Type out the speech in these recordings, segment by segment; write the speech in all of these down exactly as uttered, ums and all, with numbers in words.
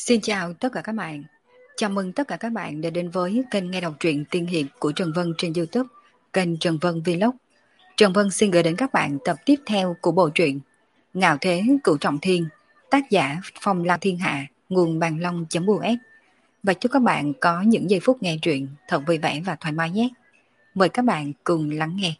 Xin chào tất cả các bạn. Chào mừng tất cả các bạn đã đến với kênh nghe đọc truyện tiên hiệp của Trần Vân trên YouTube, kênh Trần Vân Vlog. Trần Vân xin gửi đến các bạn tập tiếp theo của bộ truyện Ngạo Thế Cửu Trọng Thiên, tác giả Phong Lan Thiên Hạ, nguồn bàn long.us. Và chúc các bạn có những giây phút nghe truyện thật vui vẻ và thoải mái nhé. Mời các bạn cùng lắng nghe.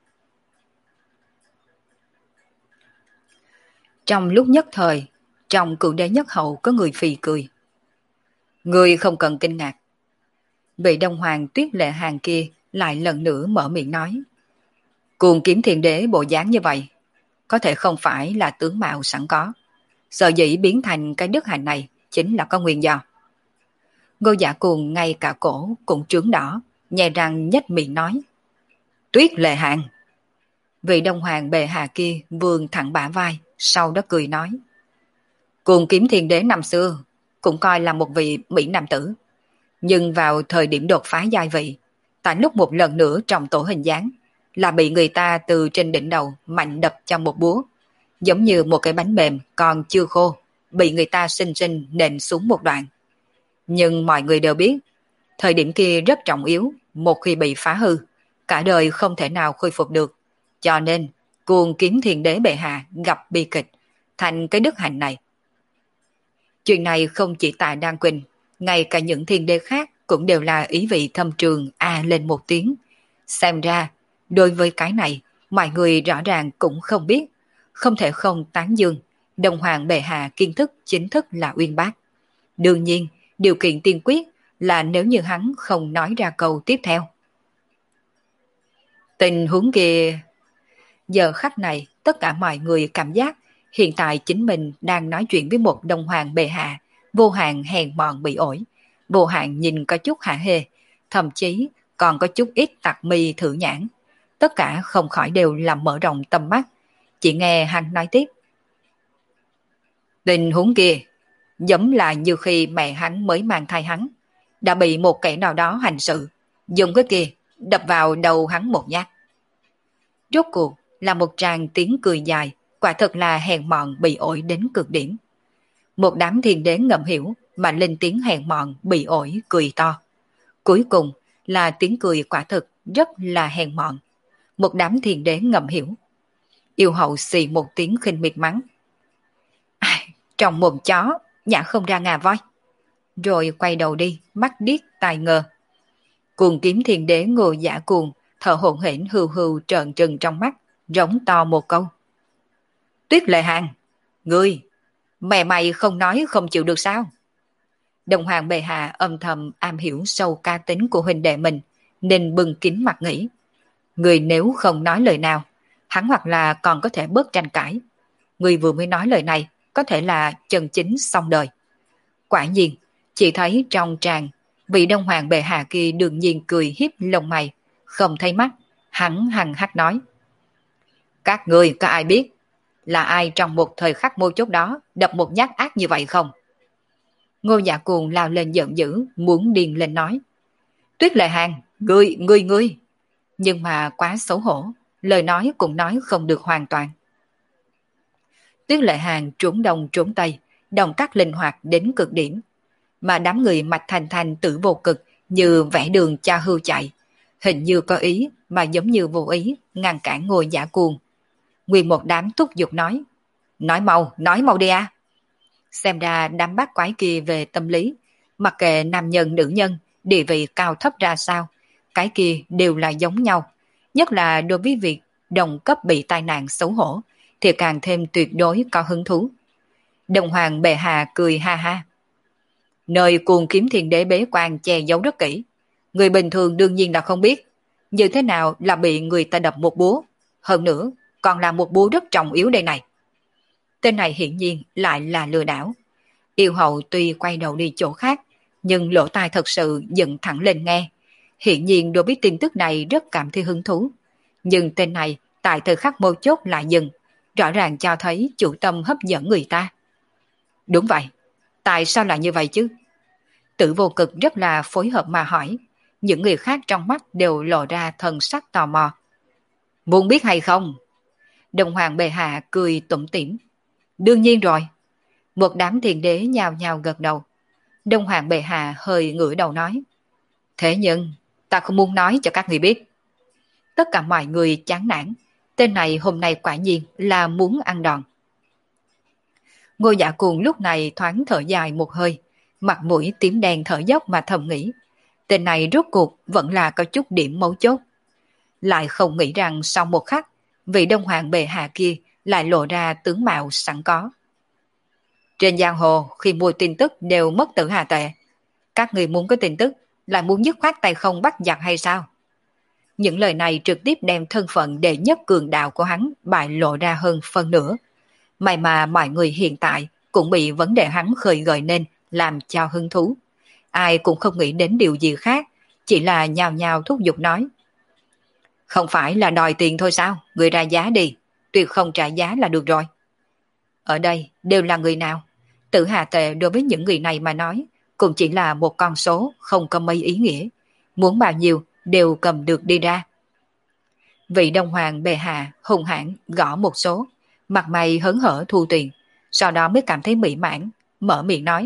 Trong lúc nhất thời, trong cựu đế nhất hậu có người phì cười. Người không cần kinh ngạc. Vị Đông Hoàng Tuyết Lệ Hàng kia lại lần nữa mở miệng nói. Cuồng kiếm thiền đế bộ dáng như vậy, có thể không phải là tướng mạo sẵn có. Sợ dĩ biến thành cái đức hạnh này chính là có nguyên do. Ngô Dạ Cuồng ngay cả cổ cũng trướng đỏ, nhè răng nhếch miệng nói. Tuyết Lệ Hàng. Vị Đông Hoàng bệ hạ kia vươn thẳng bả vai, sau đó cười nói. Cuồng kiếm thiền đế năm xưa cũng coi là một vị mỹ nam tử. Nhưng vào thời điểm đột phá giai vị, tại lúc một lần nữa trong tổ hình dáng, là bị người ta từ trên đỉnh đầu mạnh đập cho một búa, giống như một cái bánh mềm còn chưa khô, bị người ta sinh sinh nện xuống một đoạn. Nhưng mọi người đều biết, thời điểm kia rất trọng yếu, một khi bị phá hư, cả đời không thể nào khôi phục được. Cho nên, cuồng kiếm thiền đế bệ hạ gặp bi kịch, thành cái đức hạnh này. Chuyện này không chỉ tại Đan Quỳnh, ngay cả những thiên đế khác cũng đều là ý vị thâm trường à lên một tiếng. Xem ra, đối với cái này, mọi người rõ ràng cũng không biết, không thể không tán dương. Đông Hoàng bệ hạ kiến thức chính thức là uyên bác. Đương nhiên, điều kiện tiên quyết là nếu như hắn không nói ra câu tiếp theo. Tình huống kia... Giờ khắc này, tất cả mọi người cảm giác hiện tại chính mình đang nói chuyện với một Đông Hoàng bệ hạ, vô hạn hèn mọn bị ổi, vô hạn nhìn có chút hạ hê, thậm chí còn có chút ít tặc mi thử nhãn. Tất cả không khỏi đều làm mở rộng tầm mắt. Chỉ nghe hắn nói tiếp. Tình huống kia, giống là như khi mẹ hắn mới mang thai hắn, đã bị một kẻ nào đó hành sự, dùng cái kia đập vào đầu hắn một nhát. Rốt cuộc là một tràng tiếng cười dài, quả thật là hèn mọn bị ổi đến cực điểm. Một đám thiên đế ngầm hiểu mà lên tiếng hèn mọn bị ổi cười to. Cuối cùng là tiếng cười quả thực rất là hèn mọn. Một đám thiên đế ngầm hiểu. Yêu hậu xì một tiếng khinh miệt mắng. À, trong mồm chó, nhả không ra ngà voi. Rồi quay đầu đi, mắt điếc tai ngơ. Cuồng kiếm thiên đế Ngô Dạ Cuồng, thở hổn hển hưu hưu trợn trừng trong mắt, rống to một câu. Tuyết Lệ Hàng, ngươi, mẹ mày không nói không chịu được sao? Đồng Hoàng bệ hạ âm thầm am hiểu sâu ca tính của huynh đệ mình, nên bưng kín mặt nghĩ. Người nếu không nói lời nào, hắn hoặc là còn có thể bớt tranh cãi. Người vừa mới nói lời này, có thể là chân chính xong đời. Quả nhiên, chỉ thấy trong tràng, vị Đông Hoàng bệ hạ kia đương nhiên cười hiếp lông mày, không thấy mắt, hắn hằng hắc nói. Các người có ai biết là ai trong một thời khắc mấu chốt đó đập một nhát ác như vậy không? Ngô Dạ Cuồng lao lên giận dữ, muốn điên lên nói. Tuyết Lệ Hàng, ngươi, ngươi, ngươi. Nhưng mà quá xấu hổ, lời nói cũng nói không được hoàn toàn. Tuyết Lệ Hàng trốn đông trốn tây, động tác linh hoạt đến cực điểm. Mà đám người mạch thành thành tử vô cực như vẽ đường cha hưu chạy, hình như có ý mà giống như vô ý ngăn cản Ngô Dạ Cuồng. Nguyên một đám thúc giục nói. Nói mau, nói mau đi à. Xem ra đám bát quái kia về tâm lý, mặc kệ nam nhân nữ nhân, địa vị cao thấp ra sao, cái kia đều là giống nhau. Nhất là đối với việc đồng cấp bị tai nạn xấu hổ, thì càng thêm tuyệt đối có hứng thú. Đồng Hoàng bệ hạ cười ha ha. Nơi cuồng kiếm thiền đế bế quan che giấu rất kỹ. Người bình thường đương nhiên là không biết. Như thế nào là bị người ta đập một búa. Hơn nữa, còn là một búa rất trọng yếu đây này. Tên này hiển nhiên lại là lừa đảo. Yêu hậu tuy quay đầu đi chỗ khác, nhưng lỗ tai thật sự dựng thẳng lên nghe. Hiển nhiên đối với tin tức này rất cảm thấy hứng thú. Nhưng tên này tại thời khắc mấu chốt lại dừng, rõ ràng cho thấy chủ tâm hấp dẫn người ta. Đúng vậy, tại sao lại như vậy chứ? Tử vô cực rất là phối hợp mà hỏi. Những người khác trong mắt đều lộ ra thần sắc tò mò. Muốn biết hay không? Đồng Hoàng bệ hạ cười tủm tỉm. Đương nhiên rồi. Một đám thiền đế nhào nhào gật đầu, Đông Hoàng bệ hạ hơi ngửa đầu nói. Thế nhưng, ta không muốn nói cho các người biết. Tất cả mọi người chán nản. Tên này hôm nay quả nhiên là muốn ăn đòn. Ngô Dạ Cuồng lúc này thoáng thở dài một hơi, mặt mũi tím đen thở dốc mà thầm nghĩ. Tên này rốt cuộc vẫn là có chút điểm mấu chốt. Lại không nghĩ rằng sau một khắc, vị Đông Hoàng bệ hạ kia lại lộ ra tướng mạo sẵn có. Trên giang hồ khi mua tin tức đều mất tử hà tệ. Các người muốn có tin tức, lại muốn dứt khoát tay không bắt giặc hay sao? Những lời này trực tiếp đem thân phận đệ nhất cường đạo của hắn bại lộ ra hơn phân nửa. May mà mọi người hiện tại cũng bị vấn đề hắn khơi gợi nên làm cho hứng thú. Ai cũng không nghĩ đến điều gì khác, chỉ là nhào nhào thúc giục nói. Không phải là đòi tiền thôi sao? Người ra giá đi, tuyệt không trả giá là được rồi. Ở đây đều là người nào? Tử hà tệ đối với những người này mà nói, cũng chỉ là một con số không có mấy ý nghĩa. Muốn bao nhiêu đều cầm được đi ra. Vị Đông Hoàng bệ hạ hùng hãn gõ một số, mặt mày hớn hở thu tiền, sau đó mới cảm thấy mỹ mãn, mở miệng nói.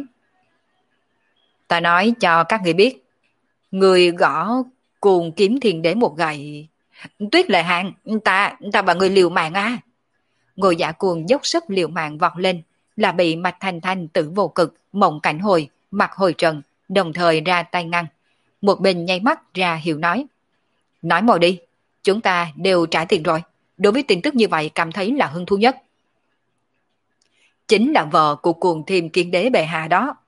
Ta nói cho các người biết, người gõ cuồng kiếm thiên đế một gậy. Tuyết Lệ Hàng, ta, ta và người liều mạng à? Ngô Dạ Cuồng dốc sức liều mạng vọt lên, là bị Mạch Thanh Thanh tử vô cực, Mộng Cảnh Hồi, mặt hồi trần, đồng thời ra tay ngăn. Một bên nháy mắt ra hiệu nói. Nói mau đi, chúng ta đều trả tiền rồi. Đối với tin tức như vậy cảm thấy là hứng thú nhất. Chính là vợ của cuồng thiềm kiên đế bệ hạ đó.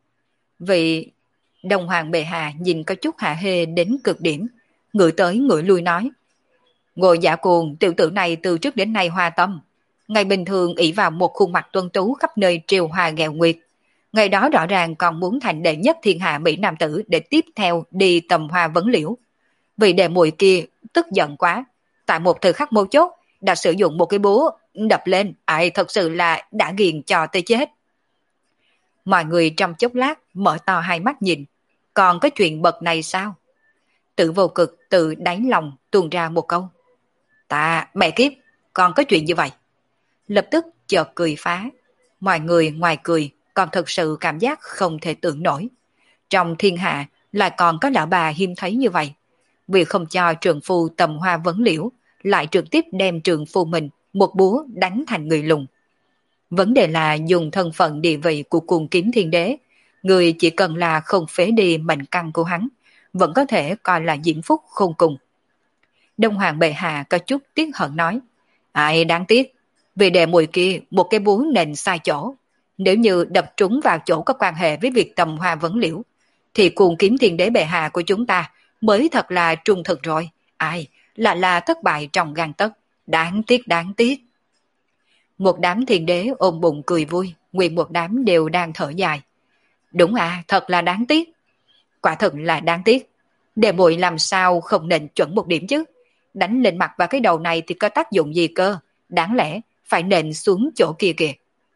Vị Đông Hoàng bệ hạ nhìn có chút hạ hê đến cực điểm, ngửi tới ngửi lui nói. Ngô Dạ Cuồng tiểu tử này từ trước đến nay hoa tâm. Ngày bình thường ỷ vào một khuôn mặt tuân tú khắp nơi triều hòa ghẹo nguyệt. Ngày đó rõ ràng còn muốn thành đệ nhất thiên hạ Mỹ Nam tử để tiếp theo đi tầm hoa vấn liễu. Vì đệ muội kia tức giận quá, tại một thời khắc mấu chốt đã sử dụng một cái búa đập lên, ai thật sự là đã ghiền cho tới chết. Mọi người trong chốc lát mở to hai mắt nhìn, còn có chuyện bậc này sao? Tử vô cực từ đáy lòng tuôn ra một câu. Ta mẹ kiếp, còn có chuyện như vậy. Lập tức chợt cười phá. Mọi người ngoài cười còn thật sự cảm giác không thể tưởng nổi. Trong thiên hạ lại còn có lão bà hiếm thấy như vậy. Vì không cho trường phu tầm hoa vấn liễu, lại trực tiếp đem trường phu mình một búa đánh thành người lùn. Vấn đề là dùng thân phận địa vị của cuồng kiếm thiên đế, người chỉ cần là không phế đi mệnh căn của hắn, vẫn có thể coi là diễm phúc khôn cùng. Đông Hoàng bệ hạ có chút tiếc hận nói. Ai đáng tiếc, vì đệ mùi kia một cái búa nền sai chỗ. Nếu như đập trúng vào chỗ có quan hệ với việc tầm hoa vấn liễu, thì cuồng kiếm thiên đế bệ hạ của chúng ta mới thật là trung thực rồi. Ai, là là thất bại trong gang tấc. Đáng tiếc, đáng tiếc. Một đám thiên đế ôm bụng cười vui, nguyên một đám đều đang thở dài. Đúng à, thật là đáng tiếc. Quả thật là đáng tiếc. Đệ muội làm sao không nên chuẩn một điểm chứ? Đánh lên mặt vào cái đầu này thì có tác dụng gì cơ? Đáng lẽ phải nện xuống chỗ kia kìa.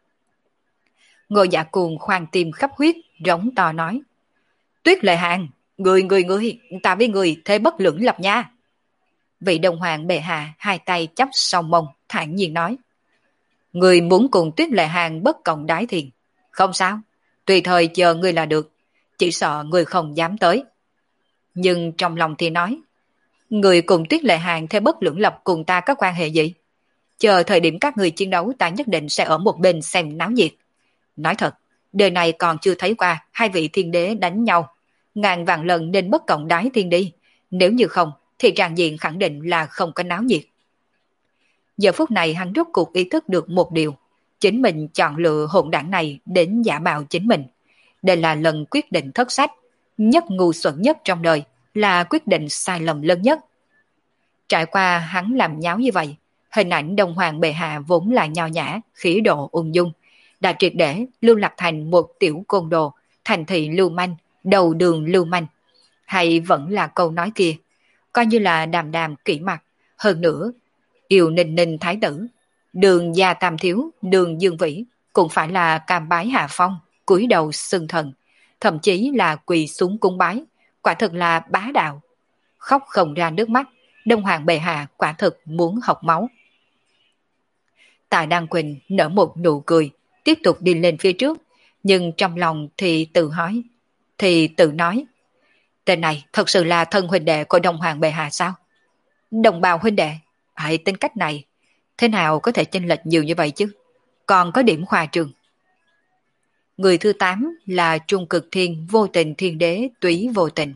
Ngô Dạ Cuồng khoan tim khắp huyết, rống to nói. Tuyết Lệ Hàng, người người người, ta với người thế bất lưỡng lập nha. Vị Đông Hoàng bệ hạ hai tay chắp sau mông, thản nhiên nói. Người muốn cùng Tuyết Lệ Hàng bất cộng đái thiền. Không sao, tùy thời chờ người là được, chỉ sợ người không dám tới. Nhưng trong lòng thì nói, người cùng Tuyết Lệ Hàng thế bất lưỡng lập cùng ta có quan hệ gì? Chờ thời điểm các người chiến đấu ta nhất định sẽ ở một bên xem náo nhiệt. Nói thật, đời này còn chưa thấy qua hai vị thiên đế đánh nhau. Ngàn vạn lần nên bất cộng đái thiên đi. Nếu như không, thì tràng diện khẳng định là không có náo nhiệt. Giờ phút này hắn rốt cuộc ý thức được một điều. Chính mình chọn lựa hỗn đảng này đến giả mạo chính mình. Đây là lần quyết định thất sách, nhất ngu xuẩn nhất trong đời, là quyết định sai lầm lớn nhất. Trải qua hắn làm nháo như vậy, hình ảnh Đông Hoàng bệ hạ vốn là nho nhã, khí độ ung dung, đã triệt để lưu lạc thành một tiểu côn đồ, thành thị lưu manh, đầu đường lưu manh. Hay vẫn là câu nói kia, coi như là đàm đàm kỹ mặt, hơn nữa, yêu ninh ninh thái tử, đường gia tam thiếu, đường dương vĩ, cũng phải là cam bái hạ phong, cúi đầu xưng thần, thậm chí là quỳ xuống cung bái, quả thực là bá đạo. Khóc không ra nước mắt, Đông Hoàng bệ hạ quả thực muốn học máu. Tạ Đăng Quỳnh nở một nụ cười, tiếp tục đi lên phía trước, Nhưng trong lòng thì tự hỏi, thì tự nói, tên này thật sự là thân huynh đệ của Đông Hoàng bệ hạ sao? Đồng bào huynh đệ, hãy tính cách này, thế nào có thể chênh lệch nhiều như vậy chứ? Còn có điểm khoa trương. Người thứ tám là Trung Cực Thiên vô tình thiên đế túy vô tình.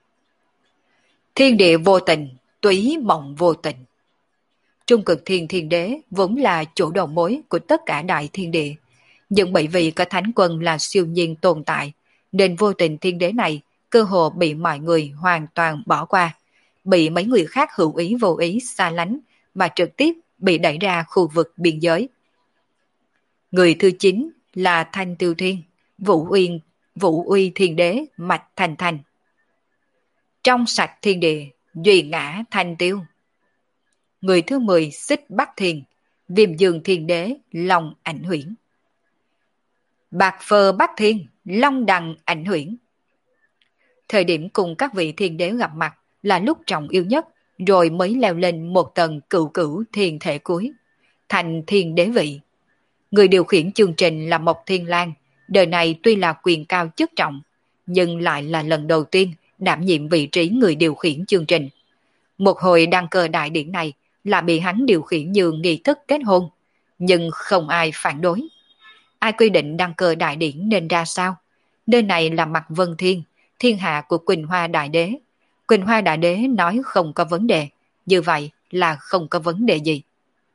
Thiên địa vô tình, túy mộng vô tình. Trung Cực Thiên thiên đế vốn là chủ đầu mối của tất cả đại thiên địa. Nhưng bởi vì có thánh quân là siêu nhiên tồn tại, nên vô tình thiên đế này cơ hồ bị mọi người hoàn toàn bỏ qua, bị mấy người khác hữu ý vô ý xa lánh mà trực tiếp bị đẩy ra khu vực biên giới. Người thứ chín là Thanh Tiêu Thiên, Vũ Uyên, Vũ Uy Thiên Đế Mạch Thành Thành. Trong sạch thiên địa, duy ngã Thanh Tiêu. Người thứ mười Xích Bắc Thiên, Viêm Dương Thiên Đế Long Ảnh Huyễn. Bạc Phơ Bắc Thiên, Long Đằng Ảnh Huyễn. Thời điểm cùng các vị thiên đế gặp mặt là lúc trọng yêu nhất, rồi mới leo lên một tầng cửu cửu thiên thể cuối, thành thiên đế vị. Người điều khiển chương trình là Mộc Thiên Lang, đời này tuy là quyền cao chức trọng, nhưng lại là lần đầu tiên đảm nhiệm vị trí người điều khiển chương trình. Một hồi đăng cơ đại điển này là bị hắn điều khiển như nghi thức kết hôn, nhưng không ai phản đối. Ai quy định đăng cơ đại điển nên ra sao? Nơi này là Mạc Vân Thiên, thiên hạ của Quỳnh Hoa Đại Đế. Quỳnh Hoa Đại Đế nói không có vấn đề, như vậy là không có vấn đề gì.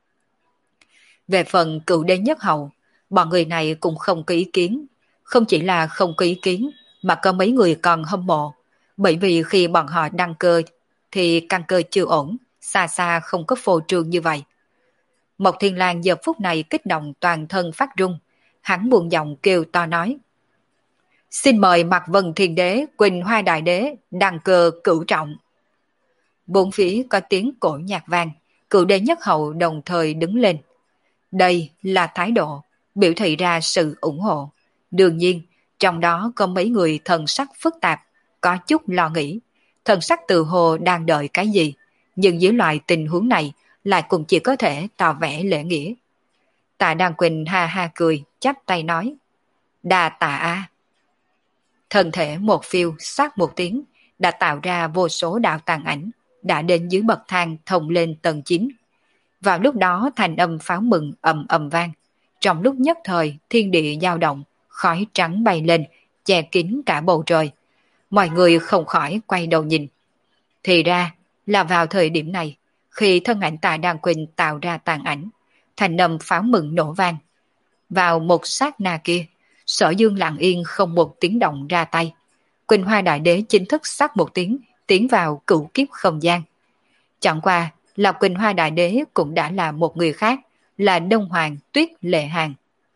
Về phần cựu đế nhất hậu, bọn người này cũng không có ý kiến. Không chỉ là không có ý kiến, mà có mấy người còn hâm mộ. Bởi vì khi bọn họ đăng cơ, thì căn cơ chưa ổn, xa xa không có phô trương như vậy. Mộc Thiên Lang giờ phút này kích động toàn thân phát run. Hắn buồn giọng kêu to nói: Xin mời Mạc Vân Thiên Đế, Quỳnh Hoa Đại Đế, đăng cơ cửu trọng. Bốn phía có tiếng cổ nhạc vang, cựu đế nhất hậu đồng thời đứng lên. Đây là thái độ, biểu thị ra sự ủng hộ. Đương nhiên, trong đó có mấy người thần sắc phức tạp, có chút lo nghĩ. Thần sắc tự hồ đang đợi cái gì, nhưng dưới loại tình huống này lại cũng chỉ có thể tỏ vẻ lễ nghĩa. Tạ Đan Quỳnh ha ha cười, chắp tay nói: Đa tạ a. Thân thể một phiêu sát một tiếng, đã tạo ra vô số đạo tàn ảnh, đã đến dưới bậc thang thông lên tầng chín. Vào lúc đó thành âm pháo mừng ầm ầm vang. Trong lúc nhất thời thiên địa dao động, khói trắng bay lên, che kín cả bầu trời. Mọi người không khỏi quay đầu nhìn. Thì ra là vào thời điểm này, khi thân ảnh Tạ Đan Quỳnh tạo ra tàn ảnh, thành âm pháo mừng nổ vang. Vào một sát na kia, Sở Dương lặng yên không một tiếng động ra tay. Quỳnh Hoa Đại Đế chính thức sắc một tiếng, tiến vào cửu kiếp không gian. Chẳng qua là Quỳnh Hoa Đại Đế cũng đã là một người khác, là Đông Hoàng Tuyết Lệ Hàn.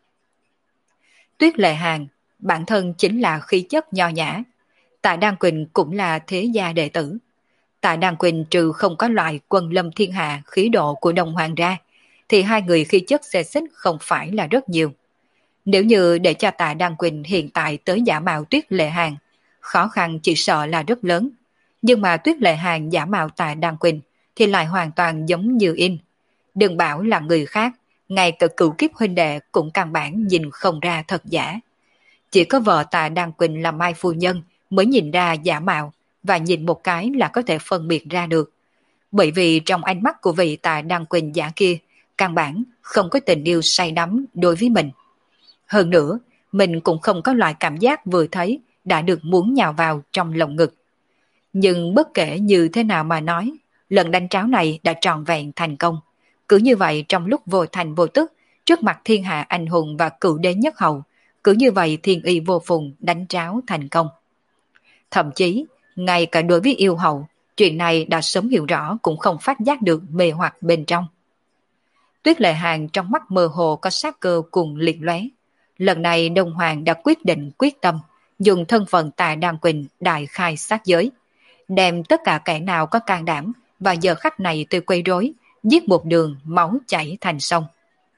Tuyết Lệ Hàn bản thân chính là khí chất nho nhã. Tạ Đan Quỳnh cũng là thế gia đệ tử. Tạ Đan Quỳnh trừ không có loại quân lâm thiên hạ khí độ của Đông Hoàng ra, thì hai người khí chất xê xích không phải là rất nhiều. Nếu như để cho Tạ Đan Quỳnh hiện tại tới giả mạo Tuyết Lệ Hàn, khó khăn chỉ sợ là rất lớn. Nhưng mà Tuyết Lệ Hàn giả mạo Tạ Đan Quỳnh thì lại hoàn toàn giống như in. Đừng bảo là người khác, ngay cả cửu kiếp huynh đệ cũng căn bản nhìn không ra thật giả. Chỉ có vợ Tạ Đan Quỳnh là Mai Phu Nhân mới nhìn ra giả mạo, và nhìn một cái là có thể phân biệt ra được. Bởi vì trong ánh mắt của vị Tạ Đan Quỳnh giả kia, căn bản không có tình yêu say đắm đối với mình. Hơn nữa, mình cũng không có loại cảm giác vừa thấy đã được muốn nhào vào trong lồng ngực. Nhưng bất kể như thế nào mà nói, lần đánh tráo này đã trọn vẹn thành công. Cứ như vậy trong lúc vô thành vô tức, trước mặt thiên hạ anh hùng và cựu đế nhất hầu, cứ như vậy thiên y vô phùng đánh tráo thành công. Thậm chí, ngay cả đối với yêu hậu, chuyện này đã sớm hiểu rõ cũng không phát giác được mê hoặc bên trong. Tuyết Lệ Hàn trong mắt mơ hồ có sát cơ cùng liệt lóe. Lần này Đông Hoàng đã quyết định quyết tâm, dùng thân phận Tạ Đan Quỳnh đại khai sát giới, đem tất cả kẻ nào có can đảm và giờ khắc này tôi quấy rối, giết một đường máu chảy thành sông.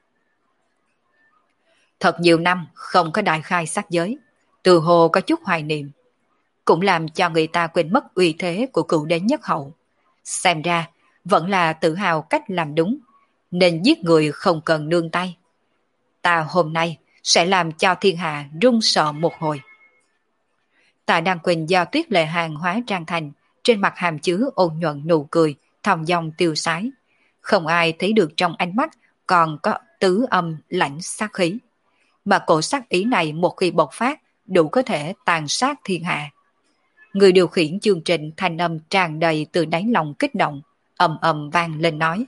Thật nhiều năm không có đại khai sát giới, từ hồ có chút hoài niệm, cũng làm cho người ta quên mất uy thế của cựu đế nhất hậu. Xem ra vẫn là tự hào cách làm đúng, nên giết người không cần nương tay. Ta hôm nay sẽ làm cho thiên hạ run sợ một hồi. Tạ Đăng Quỳnh do Tuyết Lệ Hàng hóa trang thành, trên mặt hàm chứa ôn nhuận nụ cười, thong dong tiêu sái. Không ai thấy được trong ánh mắt còn có tứ âm lãnh sát khí. Mà cổ sát ý này một khi bộc phát, đủ có thể tàn sát thiên hạ. Người điều khiển chương trình thanh âm tràn đầy từ đáy lòng kích động, ầm ầm vang lên nói.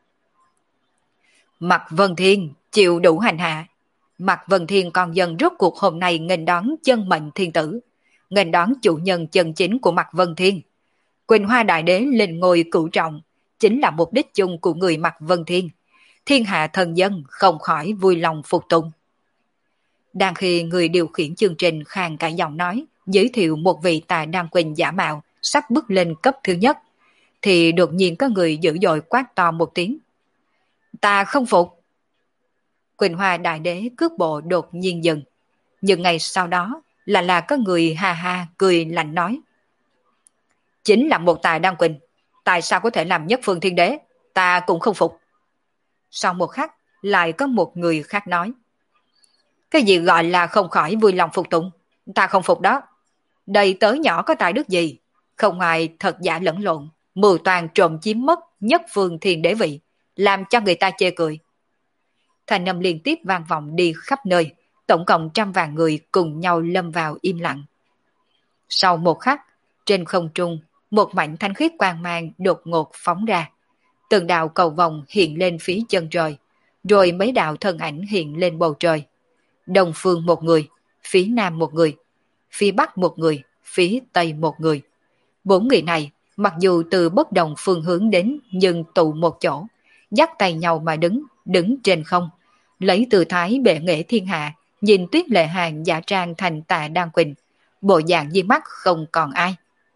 Mạc Vân Thiên chịu đủ hành hạ. Mạc Vân Thiên con dân rốt cuộc hôm nay nghênh đón chân mệnh thiên tử, nghênh đón chủ nhân chân chính của Mạc Vân Thiên. Quỳnh Hoa Đại Đế lên ngôi cửu trọng, chính là mục đích chung của người Mạc Vân Thiên. Thiên hạ thần dân không khỏi vui lòng phục tùng. Đang khi người điều khiển chương trình khàn cả giọng nói, giới thiệu một vị Tạ Đăng Quỳnh giả mạo sắp bước lên cấp thứ nhất, thì đột nhiên có người dữ dội quát to một tiếng. Ta không phục. Quỳnh Hoa Đại Đế cước bộ đột nhiên dừng, nhưng ngày sau đó là là có người ha ha cười lạnh nói. Chính là một Tạ Đăng Quỳnh, tại sao có thể làm nhất phương thiên đế, ta cũng không phục. Sau một khắc lại có một người khác nói. Cái gì gọi là không khỏi vui lòng phục tùng, ta không phục đó. Đây tớ nhỏ có tài đức gì, không ai thật giả lẫn lộn, mưu toàn trộm chiếm mất nhất phương thiên đế vị, làm cho người ta chê cười. Thành âm liên tiếp vang vọng đi khắp nơi, tổng cộng trăm vạn người cùng nhau lâm vào im lặng. Sau một khắc, trên không trung, một mảnh thanh khiết quang mang đột ngột phóng ra. Từng đạo cầu vòng hiện lên phía chân trời, rồi mấy đạo thân ảnh hiện lên bầu trời. Đông phương một người, phía nam một người, phía bắc một người, phía tây một người. Bốn người này, mặc dù từ bất đồng phương hướng đến nhưng tụ một chỗ, dắt tay nhau mà đứng, đứng trên không, lấy tư thái bệ nghệ thiên hạ, nhìn Tuyết Lệ Hàng giả trang thành Tạ Đăng Quỳnh, bộ dạng di mắt không còn ai.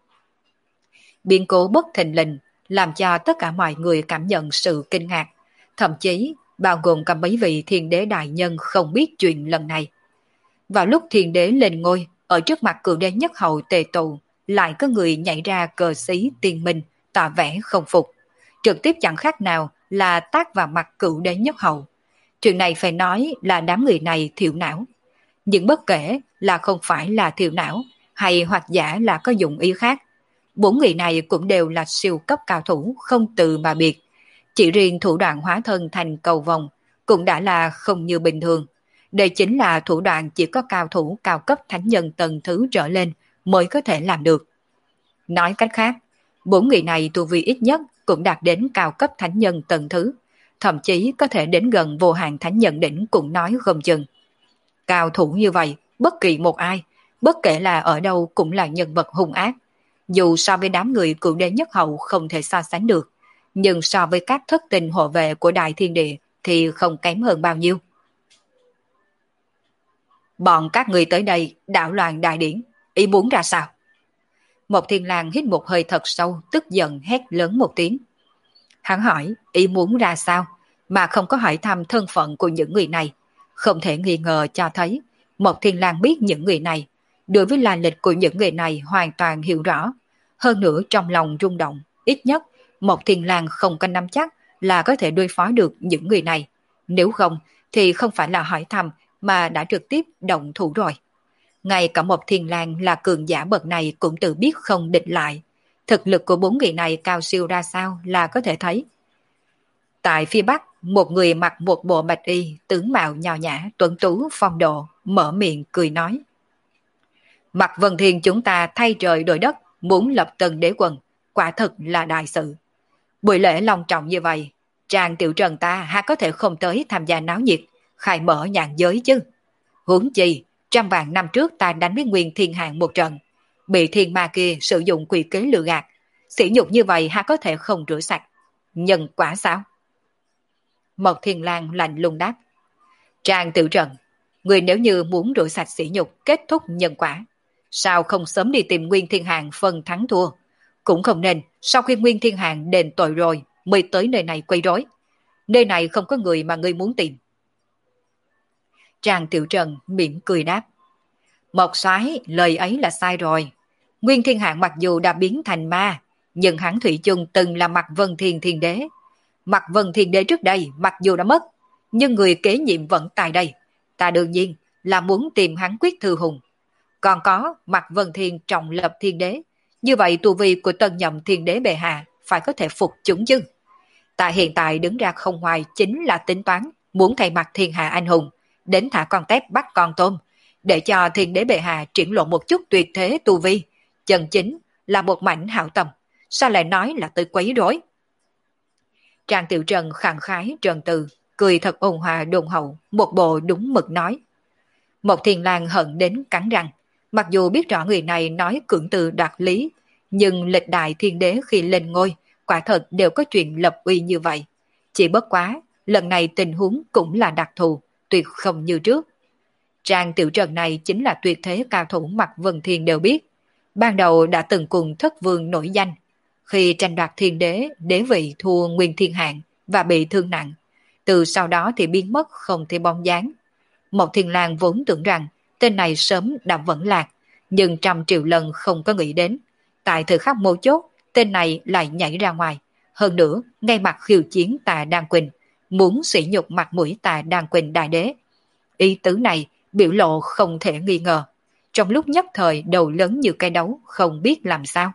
Biến cố bất thình lình làm cho tất cả mọi người cảm nhận sự kinh ngạc, thậm chí bao gồm cả mấy vị thiên đế đại nhân không biết chuyện lần này. Vào lúc thiên đế lên ngôi, ở trước mặt cửu đế nhất hậu tề tụ, lại có người nhảy ra cờ xí tiên minh, tỏ vẻ không phục, trực tiếp chẳng khác nào là tát vào mặt cửu đế nhất hậu. Chuyện này phải nói là đám người này thiểu não. Nhưng bất kể là không phải là thiểu não, hay hoặc giả là có dụng ý khác, bốn người này cũng đều là siêu cấp cao thủ không từ mà biệt. Chỉ riêng thủ đoạn hóa thân thành cầu vòng cũng đã là không như bình thường. Đây chính là thủ đoạn chỉ có cao thủ cao cấp thánh nhân tầng thứ trở lên mới có thể làm được. Nói cách khác, bốn người này tu vi ít nhất cũng đạt đến cao cấp thánh nhân tầng thứ, thậm chí có thể đến gần vô hạn thánh nhân đỉnh cũng nói không chừng. Cao thủ như vậy, bất kỳ một ai, bất kể là ở đâu cũng là nhân vật hung ác. Dù so với đám người cửu đế nhất hậu không thể so sánh được, nhưng so với các thất tình hộ vệ của Đại Thiên Địa thì không kém hơn bao nhiêu. Bọn các người tới đây đảo loạn đại điển, ý muốn ra sao? Một Thiên Lang hít một hơi thật sâu, tức giận hét lớn một tiếng. Hắn hỏi ý muốn ra sao, mà không có hỏi thăm thân phận của những người này, không thể nghi ngờ cho thấy Một Thiên Lang biết những người này, đối với lai lịch của những người này hoàn toàn hiểu rõ. Hơn nữa trong lòng rung động, ít nhất Một Thiên Lang không có nắm chắc là có thể đối phó được những người này. Nếu không thì không phải là hỏi thăm mà đã trực tiếp động thủ rồi. Ngay cả Một Thiên Lang là cường giả bậc này cũng tự biết không địch lại. Thực lực của bốn người này cao siêu ra sao là có thể thấy. Tại phía Bắc, một người mặc một bộ bạch y, tướng mạo nho nhã, tuấn tú, phong độ, mở miệng cười nói. Mạc Vân Thiên chúng ta thay trời đổi đất, muốn lập tân đế quân, quả thật là đại sự. Buổi lễ long trọng như vậy, Trang Tiểu Trần ta há có thể không tới tham gia náo nhiệt, khai mở nhàn giới chứ. Huống chi, trăm vạn năm trước ta đánh với Nguyên Thiên Hạng một trận, bị thiên ma kia sử dụng quỷ kế lừa gạt, sỉ nhục như vậy há có thể không rửa sạch. Nhân quả sao? Một Thiên Lang lạnh lùng đáp. Trang Tiểu Trần, người nếu như muốn rửa sạch sỉ nhục, kết thúc nhân quả, sao không sớm đi tìm Nguyên Thiên Hạng phân thắng thua? Cũng không nên sau khi Nguyên Thiên Hạng đền tội rồi mới tới nơi này quấy rối. Nơi này không có người mà ngươi muốn tìm. Trang Tiểu Trần mỉm cười đáp. Một soái, lời ấy là sai rồi. Nguyên Thiên Hạng mặc dù đã biến thành ma, nhưng hắn thủy chung từng là Mạc Vân Thiên Thiên Đế. Mạc Vân Thiên Đế trước đây mặc dù đã mất, nhưng người kế nhiệm vẫn tại đây. ta đương nhiên là muốn tìm hắn quyết thư hùng. Còn có Mạc Vân Thiên trọng lập thiên đế, như vậy tu vi của tân nhậm thiên đế bệ hạ phải có thể phục chúng chứ. Ta hiện tại đứng ra không ngoài chính là tính toán muốn thay mặt thiên hạ anh hùng, đến thả con tép bắt con tôm, để cho thiên đế bệ hạ triển lộ một chút tuyệt thế tu vi, chân chính là một mảnh hảo tâm, sao lại nói là tới quấy rối. Trang Tiểu Trần khẳng khái trần từ, cười thật ôn hòa đôn hậu, một bộ đúng mực nói. Một Thiên Lang hận đến cắn răng, mặc dù biết rõ người này nói cưỡng từ đoạt lý, nhưng lịch đại thiên đế khi lên ngôi, quả thật đều có chuyện lập uy như vậy. Chỉ bất quá, lần này tình huống cũng là đặc thù, tuyệt không như trước. Trang Tiểu Trần này chính là tuyệt thế cao thủ Mạc Vân Thiên đều biết. Ban đầu đã từng cùng thất vương nổi danh. Khi tranh đoạt thiên đế, đế vị thua Nguyên Thiên Hạng và bị thương nặng. Từ sau đó thì biến mất không thể bóng dáng. Một Thiên Lang vốn tưởng rằng tên này sớm đã vẫn lạc, nhưng trăm triệu lần không có nghĩ đến. Tại thời khắc mấu chốt, tên này lại nhảy ra ngoài. Hơn nữa, ngay mặt khiêu chiến Tà Đan Quỳnh, muốn sỉ nhục mặt mũi Tà Đan Quỳnh đại đế. Ý tứ này biểu lộ không thể nghi ngờ. Trong lúc nhất thời đầu lớn như cây đấu, không biết làm sao.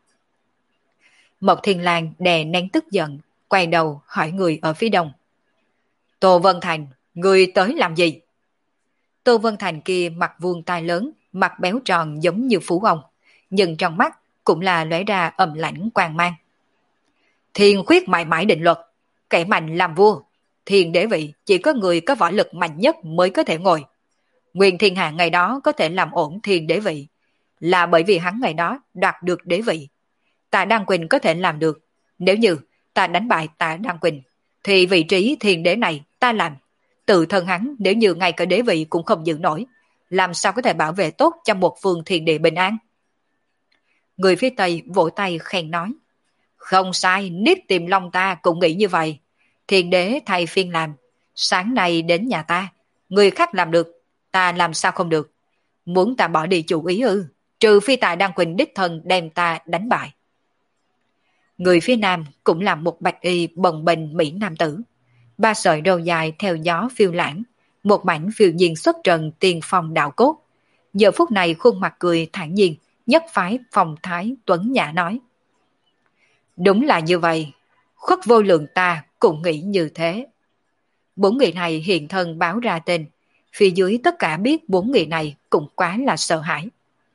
Mộc Thiên Lang đè nén tức giận, quay đầu hỏi người ở phía đông. Tô Vân Thành, người tới làm gì? Tô Vân Thành kia mặt vuông tai lớn, mặt béo tròn giống như phú ông, nhưng trong mắt cũng là lóe ra ầm lãnh quang mang. Thiên khuyết mãi mãi định luật, kẻ mạnh làm vua, thiên đế vị chỉ có người có võ lực mạnh nhất mới có thể ngồi. Nguyên Thiên Hạ ngày đó có thể làm ổn thiên đế vị, là bởi vì hắn ngày đó đoạt được đế vị. Tạ Đăng Quỳnh có thể làm được, nếu như ta đánh bại Tạ Đăng Quỳnh, thì vị trí thiên đế này ta làm. Tự thân hắn nếu như ngay cả đế vị cũng không giữ nổi, làm sao có thể bảo vệ tốt cho một phương thiên địa bình an? Người phía Tây vỗ tay khen nói. Không sai, Niết Tìm Long ta cũng nghĩ như vậy. Thiên đế thay phiên làm, sáng nay đến nhà ta, người khác làm được, ta làm sao không được? Muốn ta bỏ đi chủ ý ư? Trừ phi Tạ Đăng Quỳnh đích thân đem ta đánh bại. Người phía Nam cũng là một bạch y bồng bềnh mỹ nam tử. Ba sợi râu dài theo gió phiêu lãng, một mảnh phiêu nhiên xuất trần tiền phong đạo cốt. Giờ phút này khuôn mặt cười thản nhiên, nhất phái phong thái tuấn nhã nói. Đúng là như vậy, khuất vô lượng ta cũng nghĩ như thế. Bốn người này hiện thân báo ra tên, phía dưới tất cả biết bốn người này cũng quá là sợ hãi.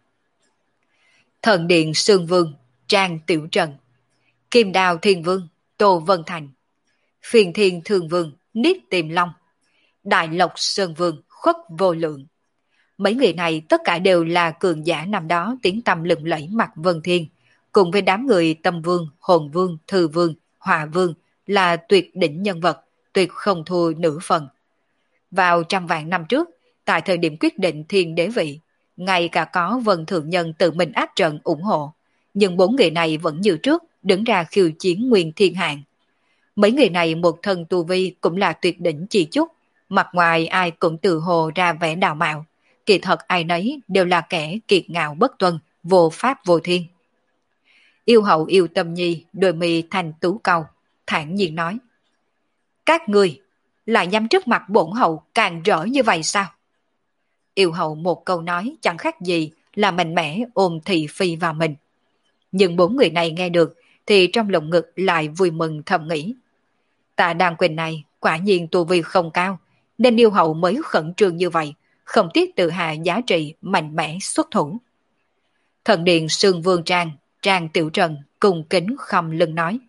Thần Điện Sương Vương, Trang Tiểu Trần, Kim Đào Thiên Vương, Tô Vân Thành, Phiền Thiên Thường Vương, Niết Tìm Long, Đại Lộc Sơn Vương, Khuất Vô Lượng. Mấy người này tất cả đều là cường giả năm đó tiếng tăm lừng lẫy Mạc Vân Thiên, cùng với đám người Tâm Vương, Hồn Vương, Thư Vương, Hòa Vương là tuyệt đỉnh nhân vật, tuyệt không thua nửa phần. Vào trăm vạn năm trước, tại thời điểm quyết định thiên đế vị, ngay cả có Vân Thượng Nhân tự mình áp trận ủng hộ, nhưng bốn người này vẫn như trước đứng ra khiêu chiến Nguyên Thiên Hạng. Mấy người này một thân tu vi cũng là tuyệt đỉnh chi chút, mặt ngoài ai cũng tự hồ ra vẻ đào mạo, kỳ thật ai nấy đều là kẻ kiệt ngạo bất tuân, vô pháp vô thiên. Yêu hậu yêu tâm nhi, đôi mi thành tú cầu, thản nhiên nói. Các ngươi lại dám trước mặt bổn hậu càng rỡ như vậy sao? Yêu hậu một câu nói chẳng khác gì là mạnh mẽ ôm thị phi vào mình. Nhưng bốn người này nghe được thì trong lồng ngực lại vui mừng thầm nghĩ. Tạ Đan Quỳnh này quả nhiên tu vi không cao, nên yêu hậu mới khẩn trương như vậy, không tiếc tự hạ giá trị mạnh mẽ xuất thủ. Thần Điện Sương Vương Trang, Trang Tiểu Trần cùng kính khom lưng nói.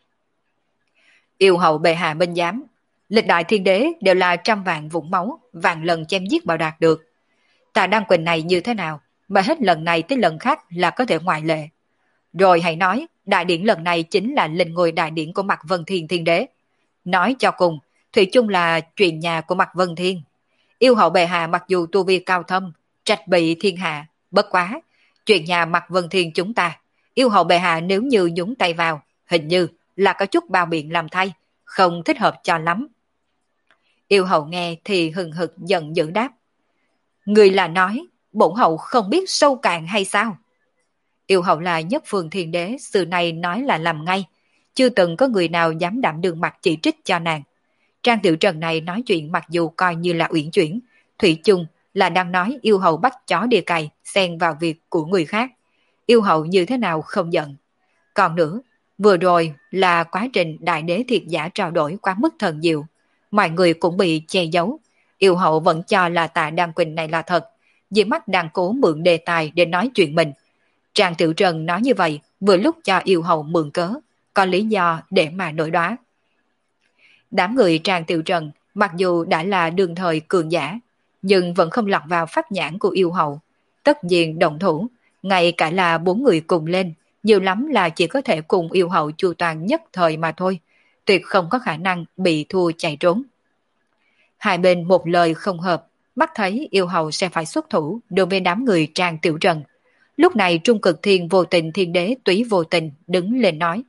Yêu hậu bệ hạ minh giám, lịch đại thiên đế đều là trăm vạn vũng máu, vạn lần chém giết bảo đạt được. Tạ Đăng Quỳnh này như thế nào, mà hết lần này tới lần khác là có thể ngoại lệ. Rồi hãy nói, đại điển lần này chính là linh ngôi đại điển của Mạc Vân Thiên thiên đế. Nói cho cùng, thủy chung là chuyện nhà của Mạc Vân Thiên. Yêu hậu bệ hạ mặc dù tu vi cao thâm, trạch bị thiên hạ, bất quá, chuyện nhà Mạc Vân Thiên chúng ta, yêu hậu bệ hạ nếu như nhúng tay vào, hình như là có chút bao biện làm thay, không thích hợp cho lắm. Yêu hậu nghe thì hừng hực giận dữ đáp. Người là nói, bổn hậu không biết sâu cạn hay sao? Yêu hậu là nhất phương thiên đế, xưa nay nói là làm ngay, chưa từng có người nào dám đảm đường mặt chỉ trích cho nàng. Trang Tiểu Trần này nói chuyện mặc dù coi như là uyển chuyển, thủy chung là đang nói yêu hầu bắt chó đi cày, xen vào việc của người khác. Yêu hầu như thế nào không giận. Còn nữa, vừa rồi là quá trình đại đế thiệt giả trao đổi quá mức thần diệu. Mọi người cũng bị che giấu. Yêu hậu vẫn cho là Tạ Đan Quỳnh này là thật. Dĩ mắt đang cố mượn đề tài để nói chuyện mình. Trang Tiểu Trần nói như vậy vừa lúc cho yêu hậu mượn cớ, có lý do để mà nổi đoá. Đám người Trang Tiểu Trần mặc dù đã là đường thời cường giả, nhưng vẫn không lọt vào pháp nhãn của yêu hậu. Tất nhiên động thủ, ngay cả là bốn người cùng lên, nhiều lắm là chỉ có thể cùng yêu hậu chu toàn nhất thời mà thôi, tuyệt không có khả năng bị thua chạy trốn. Hai bên một lời không hợp, mắt thấy yêu hậu sẽ phải xuất thủ đối với đám người Trang Tiểu Trần. Lúc này Trung Cực Thiên vô tình thiên đế túy vô tình đứng lên nói.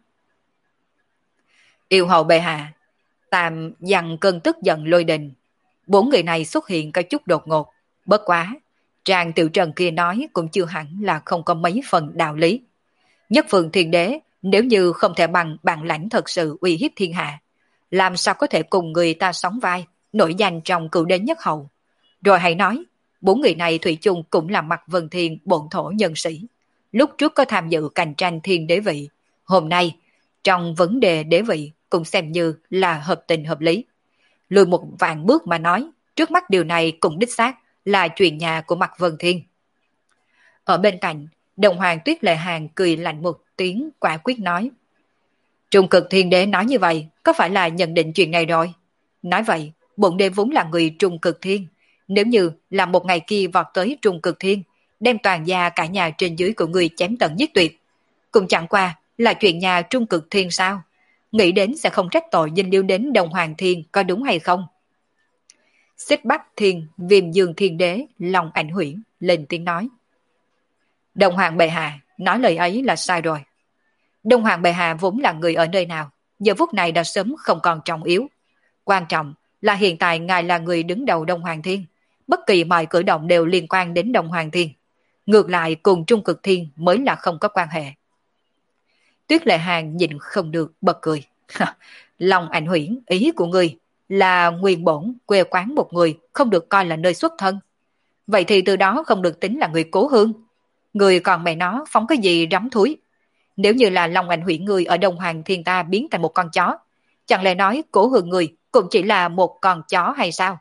Yêu hậu bệ hạ, tạm dằn cơn tức giận lôi đình. Bốn người này xuất hiện có chút đột ngột, bất quá. Trang Tiểu Trần kia nói cũng chưa hẳn là không có mấy phần đạo lý. Nhất phương thiên đế nếu như không thể bằng bản lãnh thật sự uy hiếp thiên hạ, làm sao có thể cùng người ta sóng vai, nổi danh trong cửu đế nhất hậu. Rồi hãy nói, bốn người này thủy chung cũng là mặt vân thiên bổn thổ nhân sĩ. Lúc trước có tham dự cạnh tranh thiên đế vị, hôm nay trong vấn đề đế vị cũng xem như là hợp tình hợp lý. Lùi một vạn bước mà nói, trước mắt điều này cũng đích xác là chuyện nhà của mặt vân thiên. Ở bên cạnh, Đồng Hoàng Tuyết Lệ Hàn cười lạnh một tiếng quả quyết nói. Trung Cực Thiên Đế nói như vậy, có phải là nhận định chuyện này rồi? Nói vậy, bổn đế vốn là người Trung Cực Thiên. Nếu như là một ngày kia vọt tới Trung Cực Thiên, đem toàn gia cả nhà trên dưới của người chém tận giết tuyệt, cũng chẳng qua là chuyện nhà Trung Cực Thiên sao? Nghĩ đến sẽ không trách tội dinh liêu đến Đồng Hoàng Thiên có đúng hay không? Xích Bắc Thiên, Viêm Dương Thiên Đế, lòng ảnh huyễn, lên tiếng nói. Đồng Hoàng bệ hạ, nói lời ấy là sai rồi. Đồng Hoàng bệ hạ vốn là người ở nơi nào, giờ phút này đã sớm không còn trọng yếu. Quan trọng là hiện tại ngài là người đứng đầu Đông Hoàng Thiên, bất kỳ mọi cử động đều liên quan đến Đông Hoàng Thiên. Ngược lại cùng Trung Cực Thiên mới là không có quan hệ. Tuyết Lệ Hàn nhìn không được bật cười. Lòng ảnh huyễn, ý của người là nguyên bổn quê quán một người không được coi là nơi xuất thân. Vậy thì từ đó không được tính là người cố hương. Người còn mẹ nó phóng cái gì rắm thúi. Nếu như là lòng ảnh huyễn người ở Đông Hoàng Thiên ta biến thành một con chó, chẳng lẽ nói cố hương người cũng chỉ là một con chó hay sao?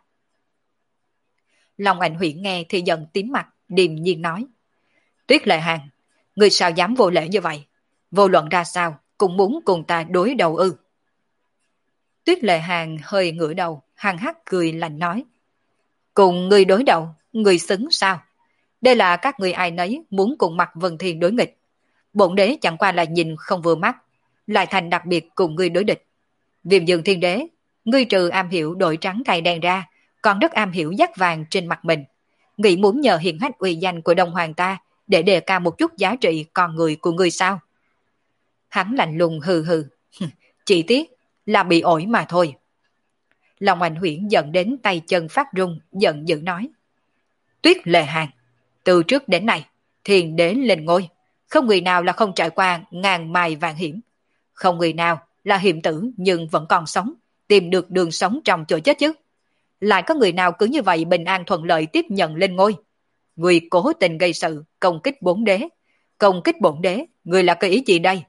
Lòng ảnh huyễn nghe thì giận tím mặt, điềm nhiên nói. Tuyết Lệ Hàn, người sao dám vô lễ như vậy? Vô luận ra sao cũng muốn cùng ta đối đầu ư? Tuyết Lệ Hàn hơi ngửa đầu, hằng hắc cười lạnh nói. Cùng người đối đầu, người xứng sao? Đây là các người ai nấy muốn cùng mặt Vân Thiên đối nghịch. Bổn đế chẳng qua là nhìn không vừa mắt, lại thành đặc biệt cùng ngươi đối địch. Viêm Dương Thiên Đế, ngươi trừ am hiểu đổi trắng thay đen ra, còn rất am hiểu dắt vàng trên mặt mình. Nghĩ muốn nhờ hiển hách uy danh của Đông Hoàng ta để đề cao một chút giá trị con người của ngươi sao? Hắn lạnh lùng hừ hừ, chỉ tiếc là bị ổi mà thôi. Lòng Ảnh Huyễn giận đến tay chân phát run, giận dữ nói. Tuyết Lệ Hàn, từ trước đến nay, Thiên Đế lên ngôi, không người nào là không trải qua ngàn mai vạn hiểm. Không người nào là hiểm tử nhưng vẫn còn sống, tìm được đường sống trong chỗ chết chứ. Lại có người nào cứ như vậy bình an thuận lợi tiếp nhận lên ngôi. Người cố tình gây sự, công kích bốn đế. Công kích bổn đế, người là cái ý gì đây?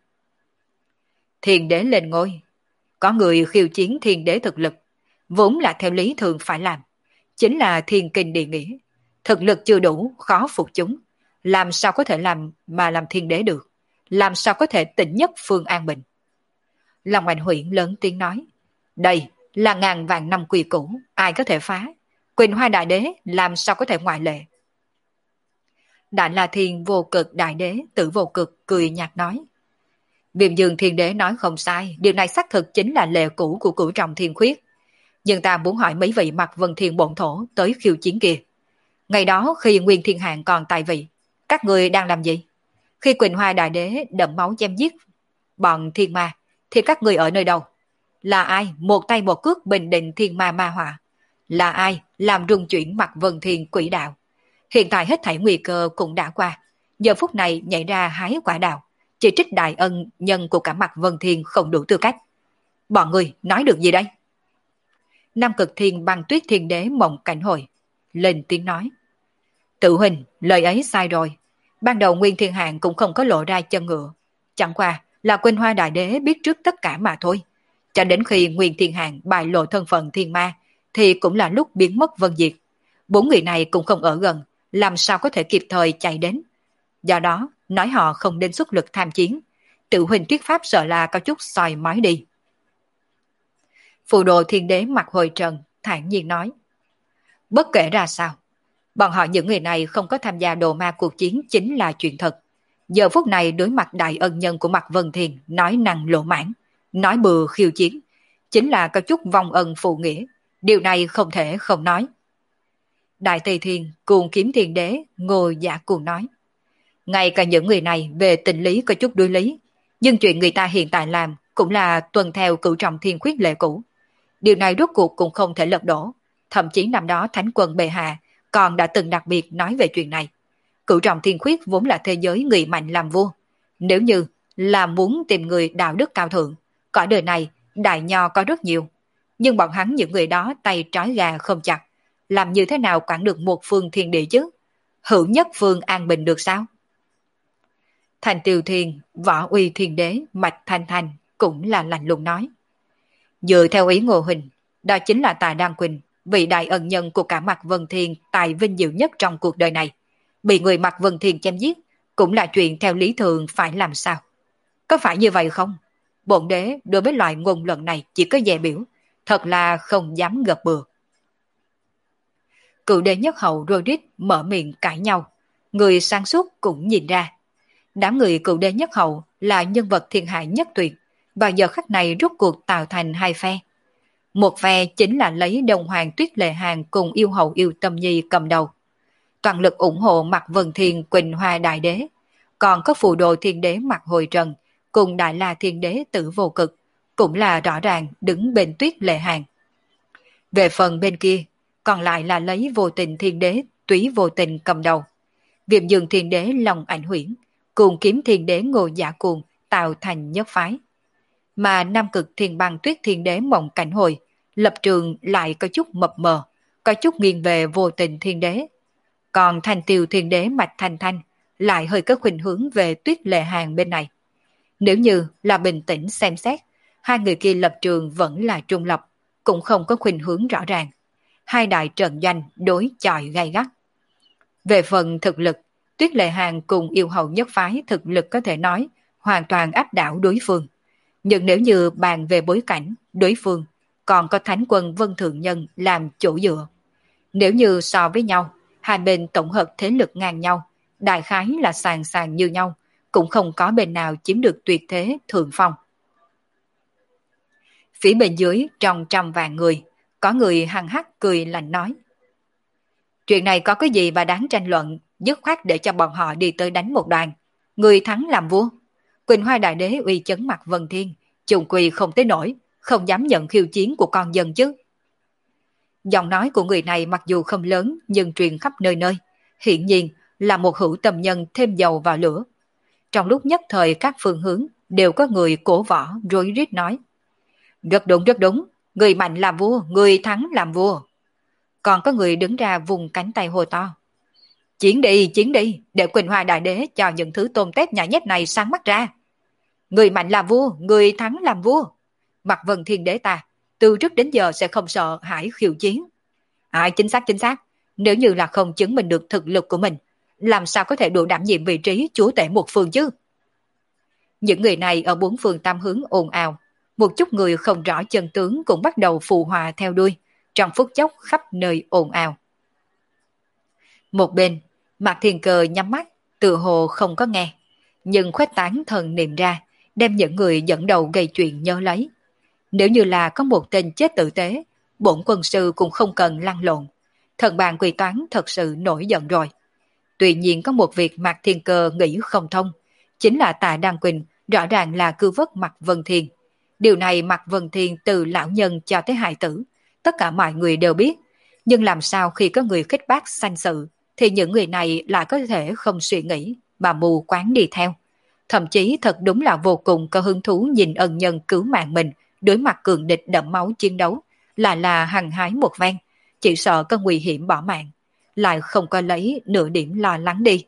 Thiên Đế lên ngôi, có người khiêu chiến Thiên Đế thực lực, vốn là theo lý thường phải làm. Chính là thiên kinh địa nghĩa. Thực lực chưa đủ, khó phục chúng. Làm sao có thể làm mà làm Thiên Đế được? Làm sao có thể tỉnh nhất phương an bình? Long Ảnh Huyễn lớn tiếng nói. Đây là ngàn vạn năm quy củ, ai có thể phá? Quỳnh Hoa Đại Đế làm sao có thể ngoại lệ? Đại La Thiên vô cực Đại Đế Tử Vô Cực cười nhạt nói. Viêm Dương Thiên Đế nói không sai, điều này xác thực chính là lệ cũ của cửu trọng thiên khuyết. Nhưng ta muốn hỏi mấy vị mặt Vân Thiên bổn thổ tới khiêu chiến kia. Ngày đó khi Nguyên Thiên Hạng còn tại vị, các người đang làm gì? Khi Quỳnh Hoa Đại Đế đẫm máu chém giết bọn thiên ma, thì các người ở nơi đâu? Là ai một tay một cước bình định thiên ma ma họa? Là ai làm rung chuyển mặt Vân Thiên quỷ đạo? Hiện tại hết thảy nguy cơ cũng đã qua, giờ phút này nhảy ra hái quả đào, chỉ trích đại ân nhân của cả mặt Vân Thiên không đủ tư cách. Bọn người nói được gì đây? Nam Cực Thiên Băng Tuyết Thiên Đế mộng cảnh hồi. lên tiếng nói. Tự huynh, lời ấy sai rồi. Ban đầu Nguyên Thiên Hạng cũng không có lộ ra chân ngựa. Chẳng qua là Quỳnh Hoa Đại Đế biết trước tất cả mà thôi. Cho đến khi Nguyên Thiên Hạng bại lộ thân phận thiên ma, thì cũng là lúc biến mất vân diệt. Bốn người này cũng không ở gần, làm sao có thể kịp thời chạy đến. Do đó, nói họ không nên xuất lực tham chiến. Tự huynh thuyết pháp sợ là có chút soi mói đi. Phù đồ thiên đế mặt hồi trần, thản nhiên nói. Bất kể ra sao, bọn họ những người này không có tham gia đồ ma cuộc chiến chính là chuyện thật. Giờ phút này đối mặt đại ân nhân của Mạc Vân Thiền nói năng lộ mãn, nói bừa khiêu chiến, chính là có chút vong ân phụ nghĩa. Điều này không thể không nói. Đại Tây Thiên cùng kiếm thiên đế ngồi giả cuồng nói. Ngay cả những người này về tình lý có chút đối lý, nhưng chuyện người ta hiện tại làm cũng là tuân theo cửu trọng thiên khuyết lệ cũ. Điều này rốt cuộc cũng không thể lật đổ. Thậm chí năm đó Thánh quân bệ hạ còn đã từng đặc biệt nói về chuyện này. Cửu trọng thiên khuyết vốn là thế giới người mạnh làm vua. Nếu như là muốn tìm người đạo đức cao thượng, cõi đời này đại nho có rất nhiều. Nhưng bọn hắn những người đó tay trói gà không chặt, làm như thế nào quản được một phương thiên địa chứ? Hữu nhất phương an bình được sao? Thành Tiêu Thiên, Võ Uy Thiên Đế, Mạch Thanh Thanh cũng là lạnh lùng nói. Dựa theo ý Ngô Huỳnh, đó chính là Tà Đan Quỳnh, vị đại ân nhân của cả Mạc Vân Thiên tài vinh diệu nhất trong cuộc đời này. Bị người Mạc Vân Thiên chém giết, cũng là chuyện theo lý thường phải làm sao? Có phải như vậy không? Bổn đế đối với loại ngôn luận này chỉ có dè biểu, thật là không dám gật bừa. Cựu đế nhất hậu Rodrik mở miệng cãi nhau, người sáng suốt cũng nhìn ra. Đám người cựu đế nhất hậu là nhân vật thiên hại nhất tuyệt, và giờ khắc này rút cuộc tạo thành hai phe. Một phe chính là lấy Đồng Hoàng Tuyết Lệ Hàng cùng yêu hậu yêu tâm nhi cầm đầu, toàn lực ủng hộ Mạc Vân Thiên Quỳnh Hoa Đại Đế, còn có phù đồ thiên đế Mạc Hồi Trần cùng Đại La Thiên Đế Tử Vô Cực cũng là rõ ràng đứng bên Tuyết Lệ Hàng. Về phần bên kia, còn lại là lấy Vô Tình Thiên Đế Túy Vô Tình cầm đầu, Viêm Dương Thiên Đế Long Ảnh Huyễn cùng Kiếm Thiên Đế Ngô Giả Cuồng tạo thành nhất phái. Mà Nam Cực Thiên Băng Tuyết Thiên Đế Mộng Cảnh Hồi lập trường lại có chút mập mờ, có chút nghiêng về Vô Tình Thiên Đế. Còn Thành Tiêu Thiên Đế Mạch Thanh Thanh lại hơi có khuynh hướng về Tuyết Lệ Hàng bên này. Nếu như là bình tĩnh xem xét, hai người kia lập trường vẫn là trung lập, cũng không có khuynh hướng rõ ràng. Hai đại trận doanh đối chọi gay gắt. Về phần thực lực, Tuyết Lệ Hàng cùng yêu hậu nhất phái thực lực có thể nói hoàn toàn áp đảo đối phương. Nhưng nếu như bàn về bối cảnh, đối phương còn có Thánh quân Vân Thượng Nhân làm chỗ dựa. Nếu như so với nhau, hai bên tổng hợp thế lực ngang nhau, đại khái là sàn sàn như nhau, cũng không có bên nào chiếm được tuyệt thế thượng phong. Phía bên dưới trong trăm vạn người, có người hăng hắc cười lạnh nói. Chuyện này có cái gì mà đáng tranh luận, dứt khoát để cho bọn họ đi tới đánh một đoàn. Người thắng làm vua. Quỳnh Hoa Đại Đế uy chấn Mạc Vân Thiên, trùng quỳ không tới nổi, không dám nhận khiêu chiến của con dân chứ. Giọng nói của người này mặc dù không lớn nhưng truyền khắp nơi nơi, hiển nhiên là một hữu tâm nhân thêm dầu vào lửa. Trong lúc nhất thời các phương hướng đều có người cổ võ rối rít nói. Rất đúng rất đúng, người mạnh làm vua, người thắng làm vua. Còn có người đứng ra vùng cánh tay hô to. Chiến đi, chiến đi, để Quỳnh Hoa Đại Đế cho những thứ tôm tép nhả nhép này sáng mắt ra. Người mạnh làm vua, người thắng làm vua. Mạc Vân Thiên Đế ta, từ trước đến giờ sẽ không sợ hãi khiêu chiến. À, chính xác chính xác, nếu như là không chứng minh được thực lực của mình, làm sao có thể đủ đảm nhiệm vị trí chúa tể một phương chứ? Những người này ở bốn phương tam hướng ồn ào, một chút người không rõ chân tướng cũng bắt đầu phù hòa theo đuôi, trong phút chốc khắp nơi ồn ào. Một bên, Mạc Thiên Cơ nhắm mắt, tự hồ không có nghe, nhưng khuếch tán thần niệm ra, đem những người dẫn đầu gây chuyện nhớ lấy. Nếu như là có một tên chết tử tế, bổn quân sư cũng không cần lăn lộn. Thần bàn quỳ toán thật sự nổi giận rồi. Tuy nhiên có một việc Mạc Thiên Cơ nghĩ không thông, chính là Tạ Đăng Quỳnh rõ ràng là cư vất Mạc Vân Thiên. Điều này Mạc Vân Thiên từ lão nhân cho tới hài tử, tất cả mọi người đều biết. Nhưng làm sao khi có người khích bác sanh sự, thì những người này lại có thể không suy nghĩ mà mù quáng đi theo. Thậm chí thật đúng là vô cùng có hứng thú nhìn ân nhân cứu mạng mình đối mặt cường địch đẫm máu chiến đấu, là là hăng hái một ven, chỉ sợ có nguy hiểm bỏ mạng, lại không có lấy nửa điểm lo lắng đi.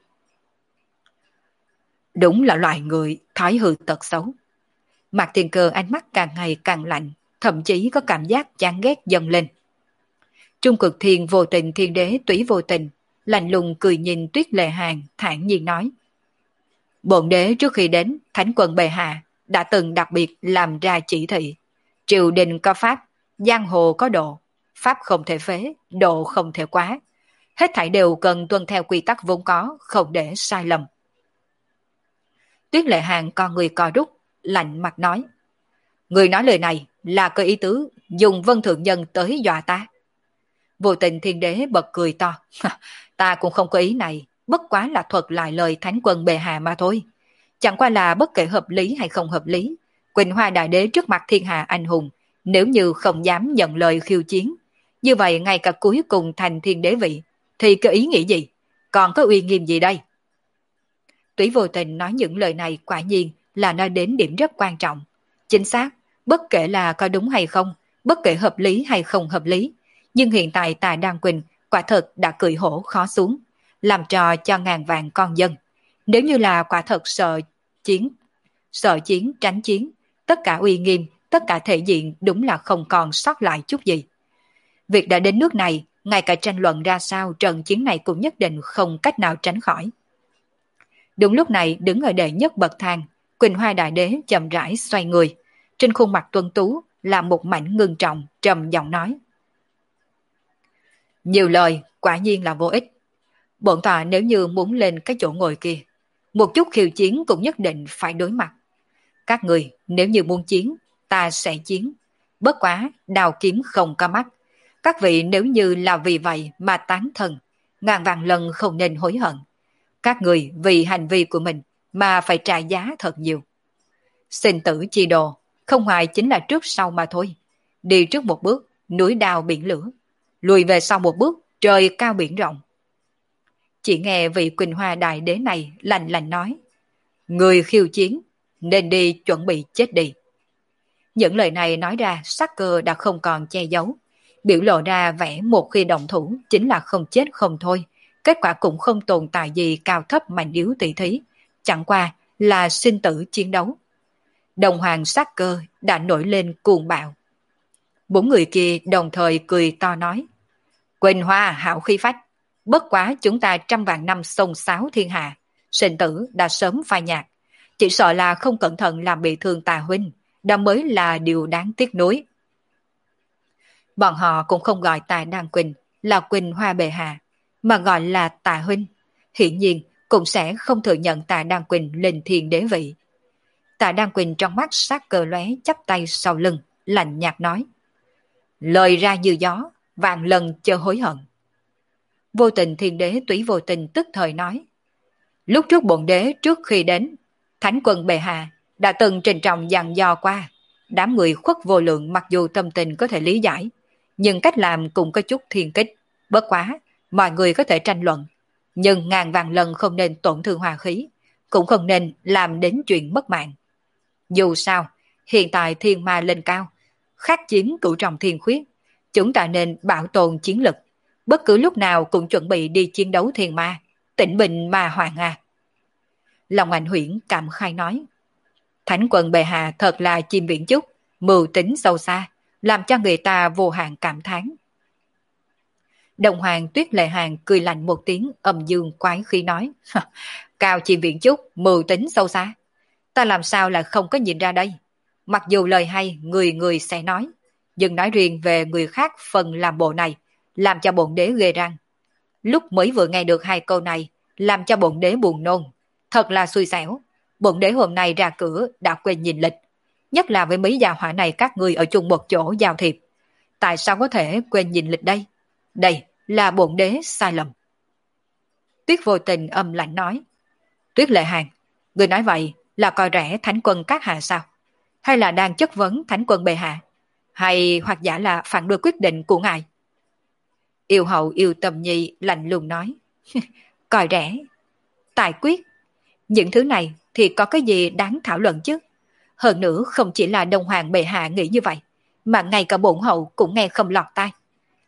Đúng là loài người thói hư tật xấu. Mạc Thiên Cơ ánh mắt càng ngày càng lạnh, thậm chí có cảm giác chán ghét dâng lên. Trung Cực Thiên vô tình thiên đế túy vô tình, lạnh lùng cười nhìn Tuyết Lệ Hàn, thản nhiên nói. Bổn đế trước khi đến, Thánh quân bệ hạ đã từng đặc biệt làm ra chỉ thị. Triều đình có pháp, giang hồ có độ, pháp không thể phế, độ không thể quá. Hết thảy đều cần tuân theo quy tắc vốn có, không để sai lầm. Tuyết Lệ Hàn con người co rút, lạnh mặt nói. Người nói lời này là có ý tứ dùng Vân Thượng Nhân tới dọa ta. Vô tình thiên đế bật cười to. Ta cũng không có ý này, bất quá là thuật lại lời Thánh quân bệ hạ mà thôi. Chẳng qua là bất kể hợp lý hay không hợp lý, Quỳnh Hoa Đại Đế trước mặt thiên hạ anh hùng, nếu như không dám nhận lời khiêu chiến, như vậy ngay cả cuối cùng thành thiên đế vị, thì có ý nghĩ gì? Còn có uy nghiêm gì đây? Túy vô tình nói những lời này quả nhiên là nói đến điểm rất quan trọng. Chính xác, bất kể là có đúng hay không, bất kể hợp lý hay không hợp lý, nhưng hiện tại Tà Đan Quỳnh quả thật đã cười hổ khó xuống, làm trò cho ngàn vạn con dân. Nếu như là quả thật sợ chiến, sợ chiến tránh chiến, tất cả uy nghiêm, tất cả thể diện đúng là không còn sót lại chút gì. Việc đã đến nước này, ngay cả tranh luận ra sao trận chiến này cũng nhất định không cách nào tránh khỏi. Đúng lúc này đứng ở đệ nhất bậc thang, Quỳnh Hoa Đại Đế chậm rãi xoay người, trên khuôn mặt tuấn tú là một mảnh ngưng trọng, trầm giọng nói. Nhiều lời quả nhiên là vô ích. Bổn tọa nếu như muốn lên cái chỗ ngồi kia, một chút khiêu chiến cũng nhất định phải đối mặt. Các người nếu như muốn chiến, ta sẽ chiến. Bất quá, đào kiếm không có mắt. Các vị nếu như là vì vậy mà tán thần, ngàn vạn lần không nên hối hận. Các người vì hành vi của mình mà phải trả giá thật nhiều. Sinh tử chi đồ, không hoài chính là trước sau mà thôi. Đi trước một bước, núi đao biển lửa. Lùi về sau một bước, trời cao biển rộng. Chỉ nghe vị Quỳnh Hoa Đại Đế này lạnh lạnh nói. Người khiêu chiến, nên đi chuẩn bị chết đi. Những lời này nói ra sắc cơ đã không còn che giấu. Biểu lộ ra vẻ một khi động thủ chính là không chết không thôi. Kết quả cũng không tồn tại gì cao thấp mạnh yếu tỷ thí. Chẳng qua là sinh tử chiến đấu. Đồng hoàng sắc cơ đã nổi lên cuồng bạo. Bốn người kia đồng thời cười to nói. Quỳnh Hoa hảo khí phách. Bất quá chúng ta trăm vạn năm xông xáo thiên hạ. Sinh tử đã sớm phai nhạt. Chỉ sợ là không cẩn thận làm bị thương Tà huynh. Đó mới là điều đáng tiếc nuối. Bọn họ cũng không gọi Tà Đan Quỳnh là Quỳnh Hoa bệ hạ, mà gọi là Tà huynh. Hiển nhiên cũng sẽ không thừa nhận Tà Đan Quỳnh lên thiên đế vị. Tà Đan Quỳnh trong mắt sát cờ lóe chắp tay sau lưng, lạnh nhạt nói. Lời ra như gió, vạn lần chớ hối hận. Vô tình thiên đế túy vô tình tức thời nói. Lúc trước bổn đế trước khi đến, Thánh quân bệ hạ đã từng trình trọng dặn dò qua. Đám người khuất vô lượng mặc dù tâm tình có thể lý giải, nhưng cách làm cũng có chút thiên kích. Bất quá, mọi người có thể tranh luận, nhưng ngàn vạn lần không nên tổn thương hòa khí, cũng không nên làm đến chuyện mất mạng. Dù sao, hiện tại thiên ma lên cao, khát chiếm cửu trọng thiên khuyết, chúng ta nên bảo tồn chiến lực, bất cứ lúc nào cũng chuẩn bị đi chiến đấu thiên ma, tĩnh bình ma hoàng a. Lòng Ảnh Huyễn cảm khai nói. Thánh quân bệ hạ thật là chim biển chúc, mưu tính sâu xa, làm cho người ta vô hạn cảm thán. Đồng hoàng Tuyết Lệ Hàn cười lạnh một tiếng âm dương quái khí nói. Cao chim biển chúc, mưu tính sâu xa. Ta làm sao là không có nhìn ra đây. Mặc dù lời hay người người sẽ nói, nhưng nói riêng về người khác phần làm bộ này, làm cho bổn đế ghê răng. Lúc mới vừa nghe được hai câu này, làm cho bổn đế buồn nôn. Thật là xui xẻo. Bổn đế hôm nay ra cửa đã quên nhìn lịch. Nhất là với mấy gia hỏa này các ngươi ở chung một chỗ giao thiệp. Tại sao có thể quên nhìn lịch đây? Đây là bổn đế sai lầm. Tuyết vô tình âm lạnh nói. Tuyết Lệ Hàn, người nói vậy là coi rẻ Thánh quân các hạ sao? Hay là đang chất vấn Thánh quân bệ hạ? Hay hoặc giả là phản đối quyết định của ngài? Yêu hậu yêu tầm nhi lạnh lùng nói. Coi rẻ, tài quyết, những thứ này thì có cái gì đáng thảo luận chứ? Hơn nữa không chỉ là Đông Hoàng bệ hạ nghĩ như vậy, mà ngay cả bổn hậu cũng nghe không lọt tai.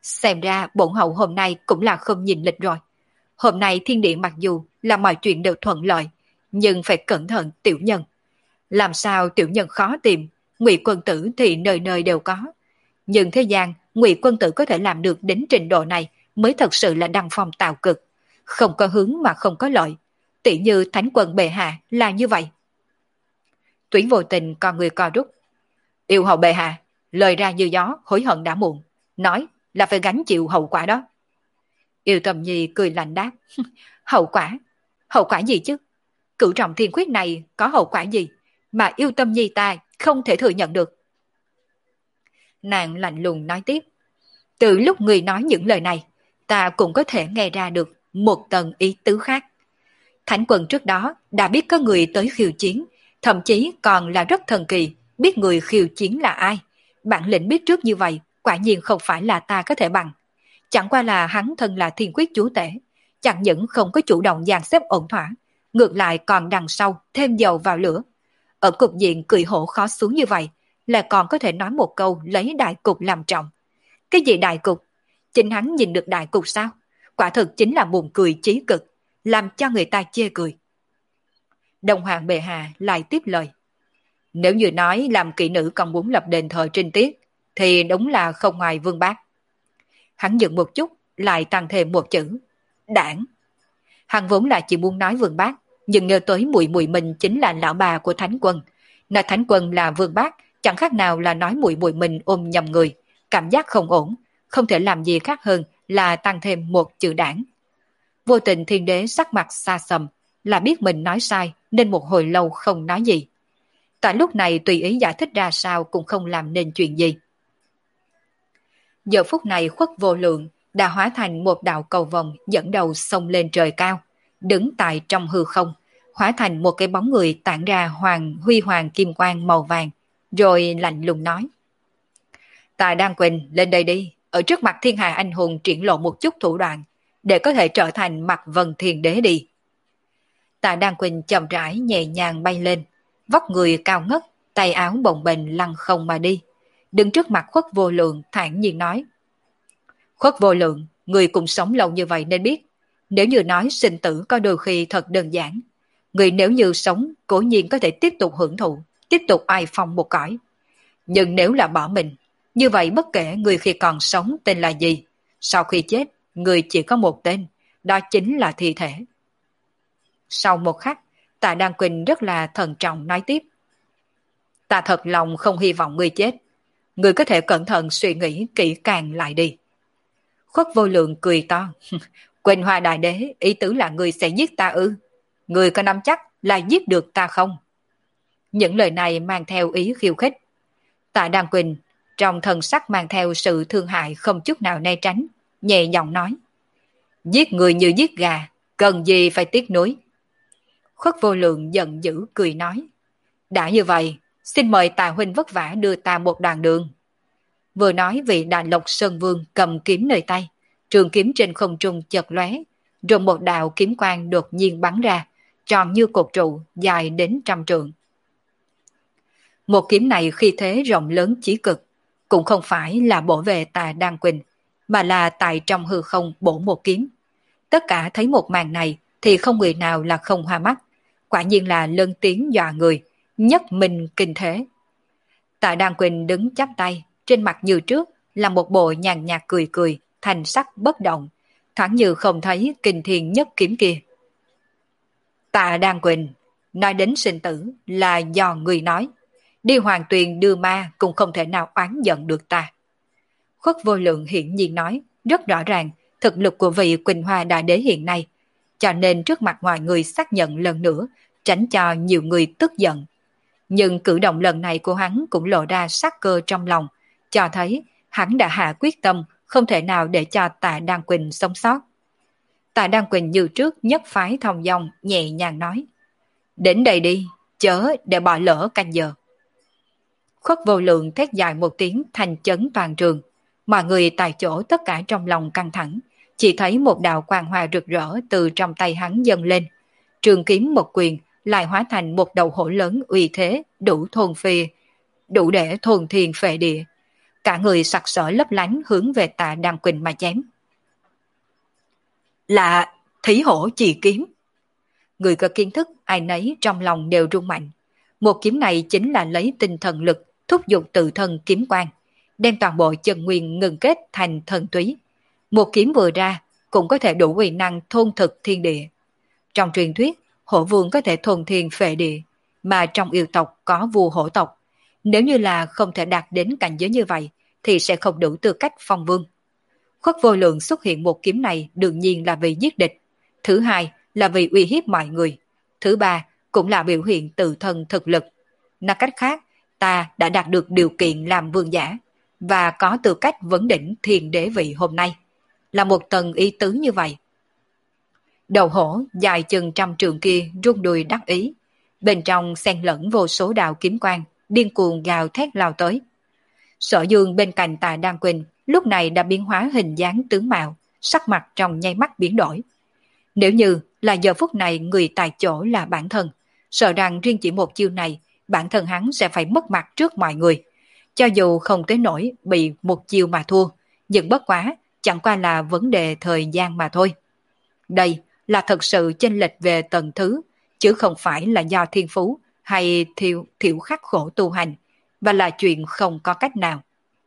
Xem ra bổn hậu hôm nay cũng là không nhìn lịch rồi. Hôm nay thiên địa mặc dù là mọi chuyện đều thuận lợi, nhưng phải cẩn thận tiểu nhân. Làm sao tiểu nhân khó tìm, Ngụy quân tử thì nơi nơi đều có. Nhưng thế gian, Ngụy quân tử có thể làm được đến trình độ này mới thật sự là đăng phong tạo cực. Không có hướng mà không có lợi. Tỷ như thánh quân bệ hạ là như vậy. Tuyển vô tình con người co rút. Yêu hậu bệ hạ, lời ra như gió, hối hận đã muộn. Nói là phải gánh chịu hậu quả đó. Yêu Tâm Nhi cười lạnh đáp. Hậu quả? Hậu quả gì chứ? Cửu trọng thiên khuyết này có hậu quả gì mà Yêu Tâm Nhi ta không thể thừa nhận được? Nàng lạnh lùng nói tiếp. Từ lúc người nói những lời này, ta cũng có thể nghe ra được một tầng ý tứ khác. Thánh quân trước đó đã biết có người tới khiêu chiến, thậm chí còn là rất thần kỳ, biết người khiêu chiến là ai. Bản lĩnh biết trước như vậy, quả nhiên không phải là ta có thể bằng. Chẳng qua là hắn thân là thiên quyết chúa tể, chẳng những không có chủ động dàn xếp ổn thỏa, ngược lại còn đằng sau thêm dầu vào lửa. Ở cục diện cười hổ khó xuống như vậy, là còn có thể nói một câu lấy đại cục làm trọng. Cái gì đại cục? Chính hắn nhìn được đại cục sao? Quả thực chính là buồn cười chí cực, làm cho người ta chê cười. Đồng hoàng bệ hạ lại tiếp lời. Nếu như nói làm kỵ nữ còn muốn lập đền thờ trinh tiết, thì đúng là không ngoài Vương Bác. Hắn dừng một chút, lại tăng thêm một chữ. Đảng. Hắn vốn là chỉ muốn nói Vương Bác, nhưng nhớ tới muội muội mình chính là lão bà của Thánh Quân. Nói Thánh Quân là Vương Bác, chẳng khác nào là nói muội muội mình ôm nhầm người, cảm giác không ổn, không thể làm gì khác hơn là tăng thêm một chữ đảng. Vô tình Thiên Đế sắc mặt xa xăm, là biết mình nói sai nên một hồi lâu không nói gì. Tại lúc này tùy ý giải thích ra sao cũng không làm nên chuyện gì. Giờ phút này Khuất Vô Lượng đã hóa thành một đạo cầu vồng dẫn đầu xông lên trời cao, đứng tại trong hư không, hóa thành một cái bóng người tản ra hoàng huy hoàng kim quang màu vàng, rồi lạnh lùng nói. Tài Đan Quỳnh lên đây đi, ở trước mặt thiên hạ anh hùng triển lộ một chút thủ đoạn, để có thể trở thành mặt vân thiên đế đi. Tài Đan Quỳnh chậm rãi nhẹ nhàng bay lên, vóc người cao ngất, tay áo bồng bềnh lăn không mà đi. Đứng trước mặt Khuất Vô Lượng thản nhiên nói. Khuất Vô Lượng, người cùng sống lâu như vậy nên biết, nếu như nói sinh tử có đôi khi thật đơn giản, người nếu như sống cố nhiên có thể tiếp tục hưởng thụ, tiếp tục ai phong một cõi. Nhưng nếu là bỏ mình, như vậy bất kể người khi còn sống tên là gì, sau khi chết, người chỉ có một tên, đó chính là thi thể. Sau một khắc, Tạ Đan Quỳnh rất là thận trọng nói tiếp. Ta thật lòng không hy vọng người chết. Người có thể cẩn thận suy nghĩ kỹ càng lại đi. Khuất Vô Lượng cười to. Quỳnh Hoa Đại Đế, ý tứ là người sẽ giết ta ư? Người có nắm chắc là giết được ta không? Những lời này mang theo ý khiêu khích. Tạ Đan Quỳnh trong thần sắc mang theo sự thương hại không chút nào né tránh, nhẹ giọng nói. Giết người như giết gà, cần gì phải tiếc nuối. Khuất Vô Lượng giận dữ cười nói. Đã như vậy, xin mời Tạ huynh vất vả đưa ta một đoạn đường. Vừa nói vị Đại Lộc Sơn Vương cầm kiếm nơi tay, trường kiếm trên không trung chợt lóe, rồi một đạo kiếm quang đột nhiên bắn ra, tròn như cột trụ, dài đến trăm trượng. Một kiếm này khi thế rộng lớn chí cực, cũng không phải là bổ về Tạ Đan Quỳnh, mà là tại trong hư không bổ một kiếm. Tất cả thấy một màn này thì không người nào là không hoa mắt, quả nhiên là lân tiếng dọa người, nhất mình kinh thế. Tạ Đan Quỳnh đứng chắp tay, trên mặt như trước là một bộ nhàn nhạt cười cười, thành sắc bất động, thoáng như không thấy kinh thiên nhất kiếm kia. Tạ Đan Quỳnh, nói đến sinh tử là do người nói, đi hoàng tuyền đưa ma cũng không thể nào oán giận được ta. Khuất Vô Lượng hiển nhiên nói, rất rõ ràng thực lực của vị Quỳnh Hoa Đại Đế hiện nay, cho nên trước mặt mọi người xác nhận lần nữa, tránh cho nhiều người tức giận. Nhưng cử động lần này của hắn cũng lộ ra sắc cơ trong lòng, cho thấy hắn đã hạ quyết tâm không thể nào để cho Tạ Đan Quỳnh sống sót. Tạ Đan Quỳnh như trước nhất phái thông dong nhẹ nhàng nói. Đến đây đi, chớ để bỏ lỡ canh giờ. Khuất Vô Lượng thét dài một tiếng thành chấn toàn trường. Mọi người tại chỗ tất cả trong lòng căng thẳng, chỉ thấy một đạo quang hoa rực rỡ từ trong tay hắn dâng lên. Trường kiếm một quyền lại hóa thành một đầu hổ lớn uy thế đủ thôn phi, đủ để thôn thiên phệ địa. cả người sặc sỡ lấp lánh hướng về Tạ Đăng Quỳnh mà chém. Là Thí Hổ Chì Kiếm. Người có kiến thức ai nấy trong lòng đều rung mạnh. Một kiếm này chính là lấy tinh thần lực thúc giục tự thân kiếm quang, đem toàn bộ chân nguyên ngừng kết thành thần túy. Một kiếm vừa ra cũng có thể đủ uy năng thôn thực thiên địa. Trong truyền thuyết, hổ vương có thể thôn thiên phệ địa, mà trong yêu tộc có vua hổ tộc. Nếu như là không thể đạt đến cảnh giới như vậy, thì sẽ không đủ tư cách phong vương. Khuất Vô Lượng xuất hiện một kiếm này đương nhiên là vì giết địch. Thứ hai là vì uy hiếp mọi người. Thứ ba cũng là biểu hiện tự thân thực lực. Nói cách khác, ta đã đạt được điều kiện làm vương giả, và có tư cách vấn đỉnh thiên đế vị hôm nay. Là một tầng ý tứ như vậy. Đầu hổ dài chừng trăm trường kia rung đùi đắc ý. Bên trong xen lẫn vô số đạo kiếm quang, điên cuồng gào thét lao tới. Sở Dương bên cạnh Tạ Đăng Quỳnh lúc này đã biến hóa hình dáng tướng mạo, sắc mặt trong nháy mắt biến đổi. Nếu như là giờ phút này người tại chỗ là bản thân, sợ rằng riêng chỉ một chiêu này, bản thân hắn sẽ phải mất mặt trước mọi người. Cho dù không tới nỗi bị một chiêu mà thua, nhưng bất quá chẳng qua là vấn đề thời gian mà thôi. Đây là thật sự chênh lệch về tầng thứ, chứ không phải là do thiên phú hay thiểu, thiểu khắc khổ tu hành, và là chuyện không có cách nào.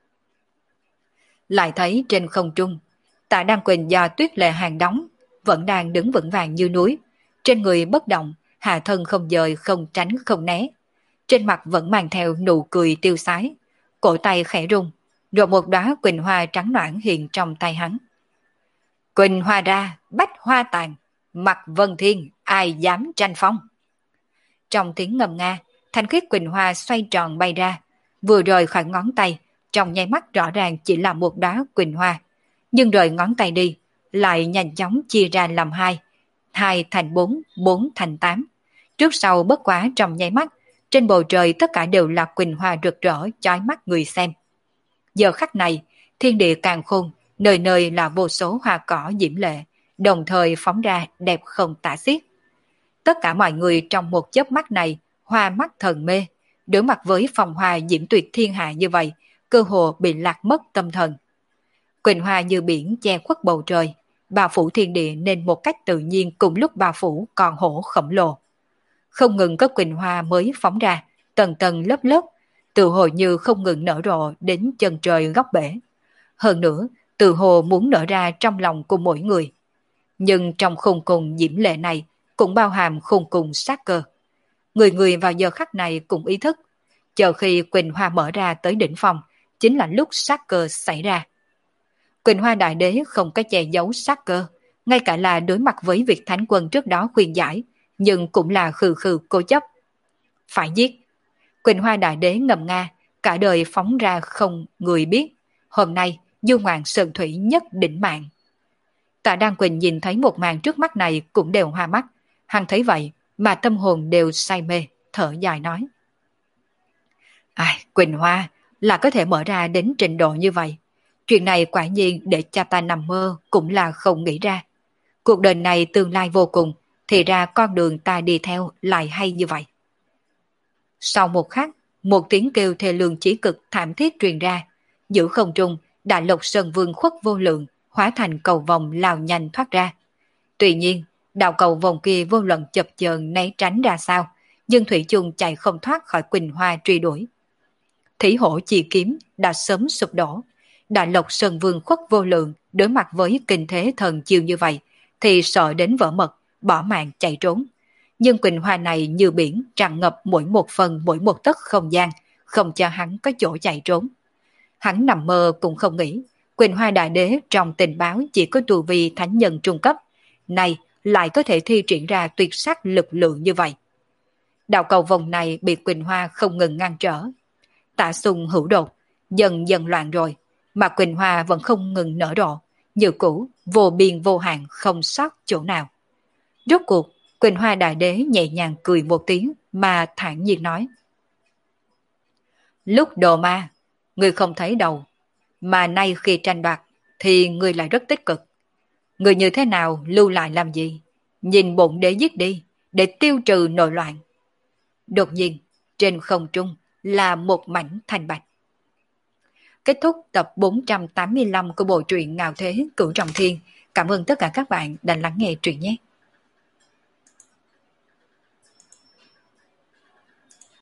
Lại thấy trên không trung, Tạ Đăng Quỳnh do tuyết lệ hàng đóng, vẫn đang đứng vững vàng như núi, trên người bất động, hạ thân không dời không tránh không né. Trên mặt vẫn mang theo nụ cười tiêu sái, cổ tay khẽ rung, rồi một đóa quỳnh hoa trắng noãn hiện trong tay hắn. Quỳnh hoa ra, bách hoa tàn, mặt vân thiên, ai dám tranh phong. Trong tiếng ngầm nga, thanh khiết quỳnh hoa xoay tròn bay ra, vừa rời khỏi ngón tay, trong nháy mắt rõ ràng chỉ là một đóa quỳnh hoa, nhưng rời ngón tay đi, lại nhanh chóng chia ra làm hai, hai thành bốn, bốn thành tám. Trước sau bất quá trong nháy mắt, trên bầu trời tất cả đều là quỳnh hoa rực rỡ chói mắt người xem. Giờ khắc này, thiên địa càn khôn, nơi nơi là vô số hoa cỏ diễm lệ, đồng thời phóng ra đẹp không tả xiết. Tất cả mọi người trong một chớp mắt này, hoa mắt thần mê, đối mặt với phong hoa diễm tuyệt thiên hạ như vậy, cơ hồ bị lạc mất tâm thần. Quỳnh hoa như biển che khuất bầu trời, bao phủ thiên địa nên một cách tự nhiên cùng lúc bao phủ con hổ khổng lồ. Không ngừng có quỳnh hoa mới phóng ra, tầng tầng lớp lớp, tự hồ như không ngừng nở rộ đến chân trời góc bể. Hơn nữa, tự hồ muốn nở ra trong lòng của mỗi người. Nhưng trong khung cùng diễm lệ này cũng bao hàm khung cùng sát cơ. Người người vào giờ khắc này cũng ý thức, chờ khi quỳnh hoa mở ra tới đỉnh phong, chính là lúc sát cơ xảy ra. Quỳnh hoa đại đế không có che giấu sát cơ, ngay cả là đối mặt với việc thánh quân trước đó khuyên giải, nhưng cũng là khư khư cố chấp. Phải giết. Quỳnh hoa đại đế ngầm nga, cả đời phóng ra không người biết. Hôm nay, du ngoạn sơn thủy nhất định mạng. Tạ Đăng Quỳnh nhìn thấy một màn trước mắt này cũng đều hoa mắt. Hắn thấy vậy mà tâm hồn đều say mê, thở dài nói. Ai, Quỳnh hoa là có thể mở ra đến trình độ như vậy. Chuyện này quả nhiên để cha ta nằm mơ cũng là không nghĩ ra. Cuộc đời này tương lai vô cùng, thì ra con đường ta đi theo lại hay như vậy. Sau một khắc, một tiếng kêu thê lương chí cực thảm thiết truyền ra. Giữa không trung, Đại Lộc Sơn Vương Khuất Vô Lượng hóa thành cầu vòng lao nhanh thoát ra. Tuy nhiên, đạo cầu vòng kia vô luận chập chờn né tránh ra sao, nhưng thủy chung chạy không thoát khỏi quỳnh hoa truy đuổi. Thủy hổ chi kiếm đã sớm sụp đổ. Đại Lộc Sơn Vương Khuất Vô Lượng đối mặt với kinh thế thần chiêu như vậy, thì sợ đến vỡ mật, bỏ mạng chạy trốn. Nhưng quỳnh hoa này như biển tràn ngập mỗi một phần mỗi một tấc không gian, không cho hắn có chỗ chạy trốn. Hắn nằm mơ cũng không nghĩ, quỳnh hoa đại đế trong tình báo chỉ có tu vi thánh nhân trung cấp, này lại có thể thi triển ra tuyệt sắc lực lượng như vậy. Đạo cầu vòng này bị quỳnh hoa không ngừng ngăn trở. Tạ xung hữu đột, dần dần loạn rồi, mà quỳnh hoa vẫn không ngừng nở rộ, như cũ, vô biên vô hạn không sót chỗ nào. Rốt cuộc, quỳnh hoa đại đế nhẹ nhàng cười một tiếng mà thản nhiên nói. Lúc đồ ma, ngươi không thấy đâu, mà nay khi tranh đoạt thì ngươi lại rất tích cực. Ngươi như thế nào lưu lại làm gì? Nhìn bổn đế giết đi, để tiêu trừ nội loạn. Đột nhiên, trên không trung là một mảnh thanh bạch. kết thúc tập bốn trăm tám mươi lăm của bộ truyện Ngạo Thế Cửu Trọng Thiên. Cảm ơn tất cả các bạn đã lắng nghe truyện nhé.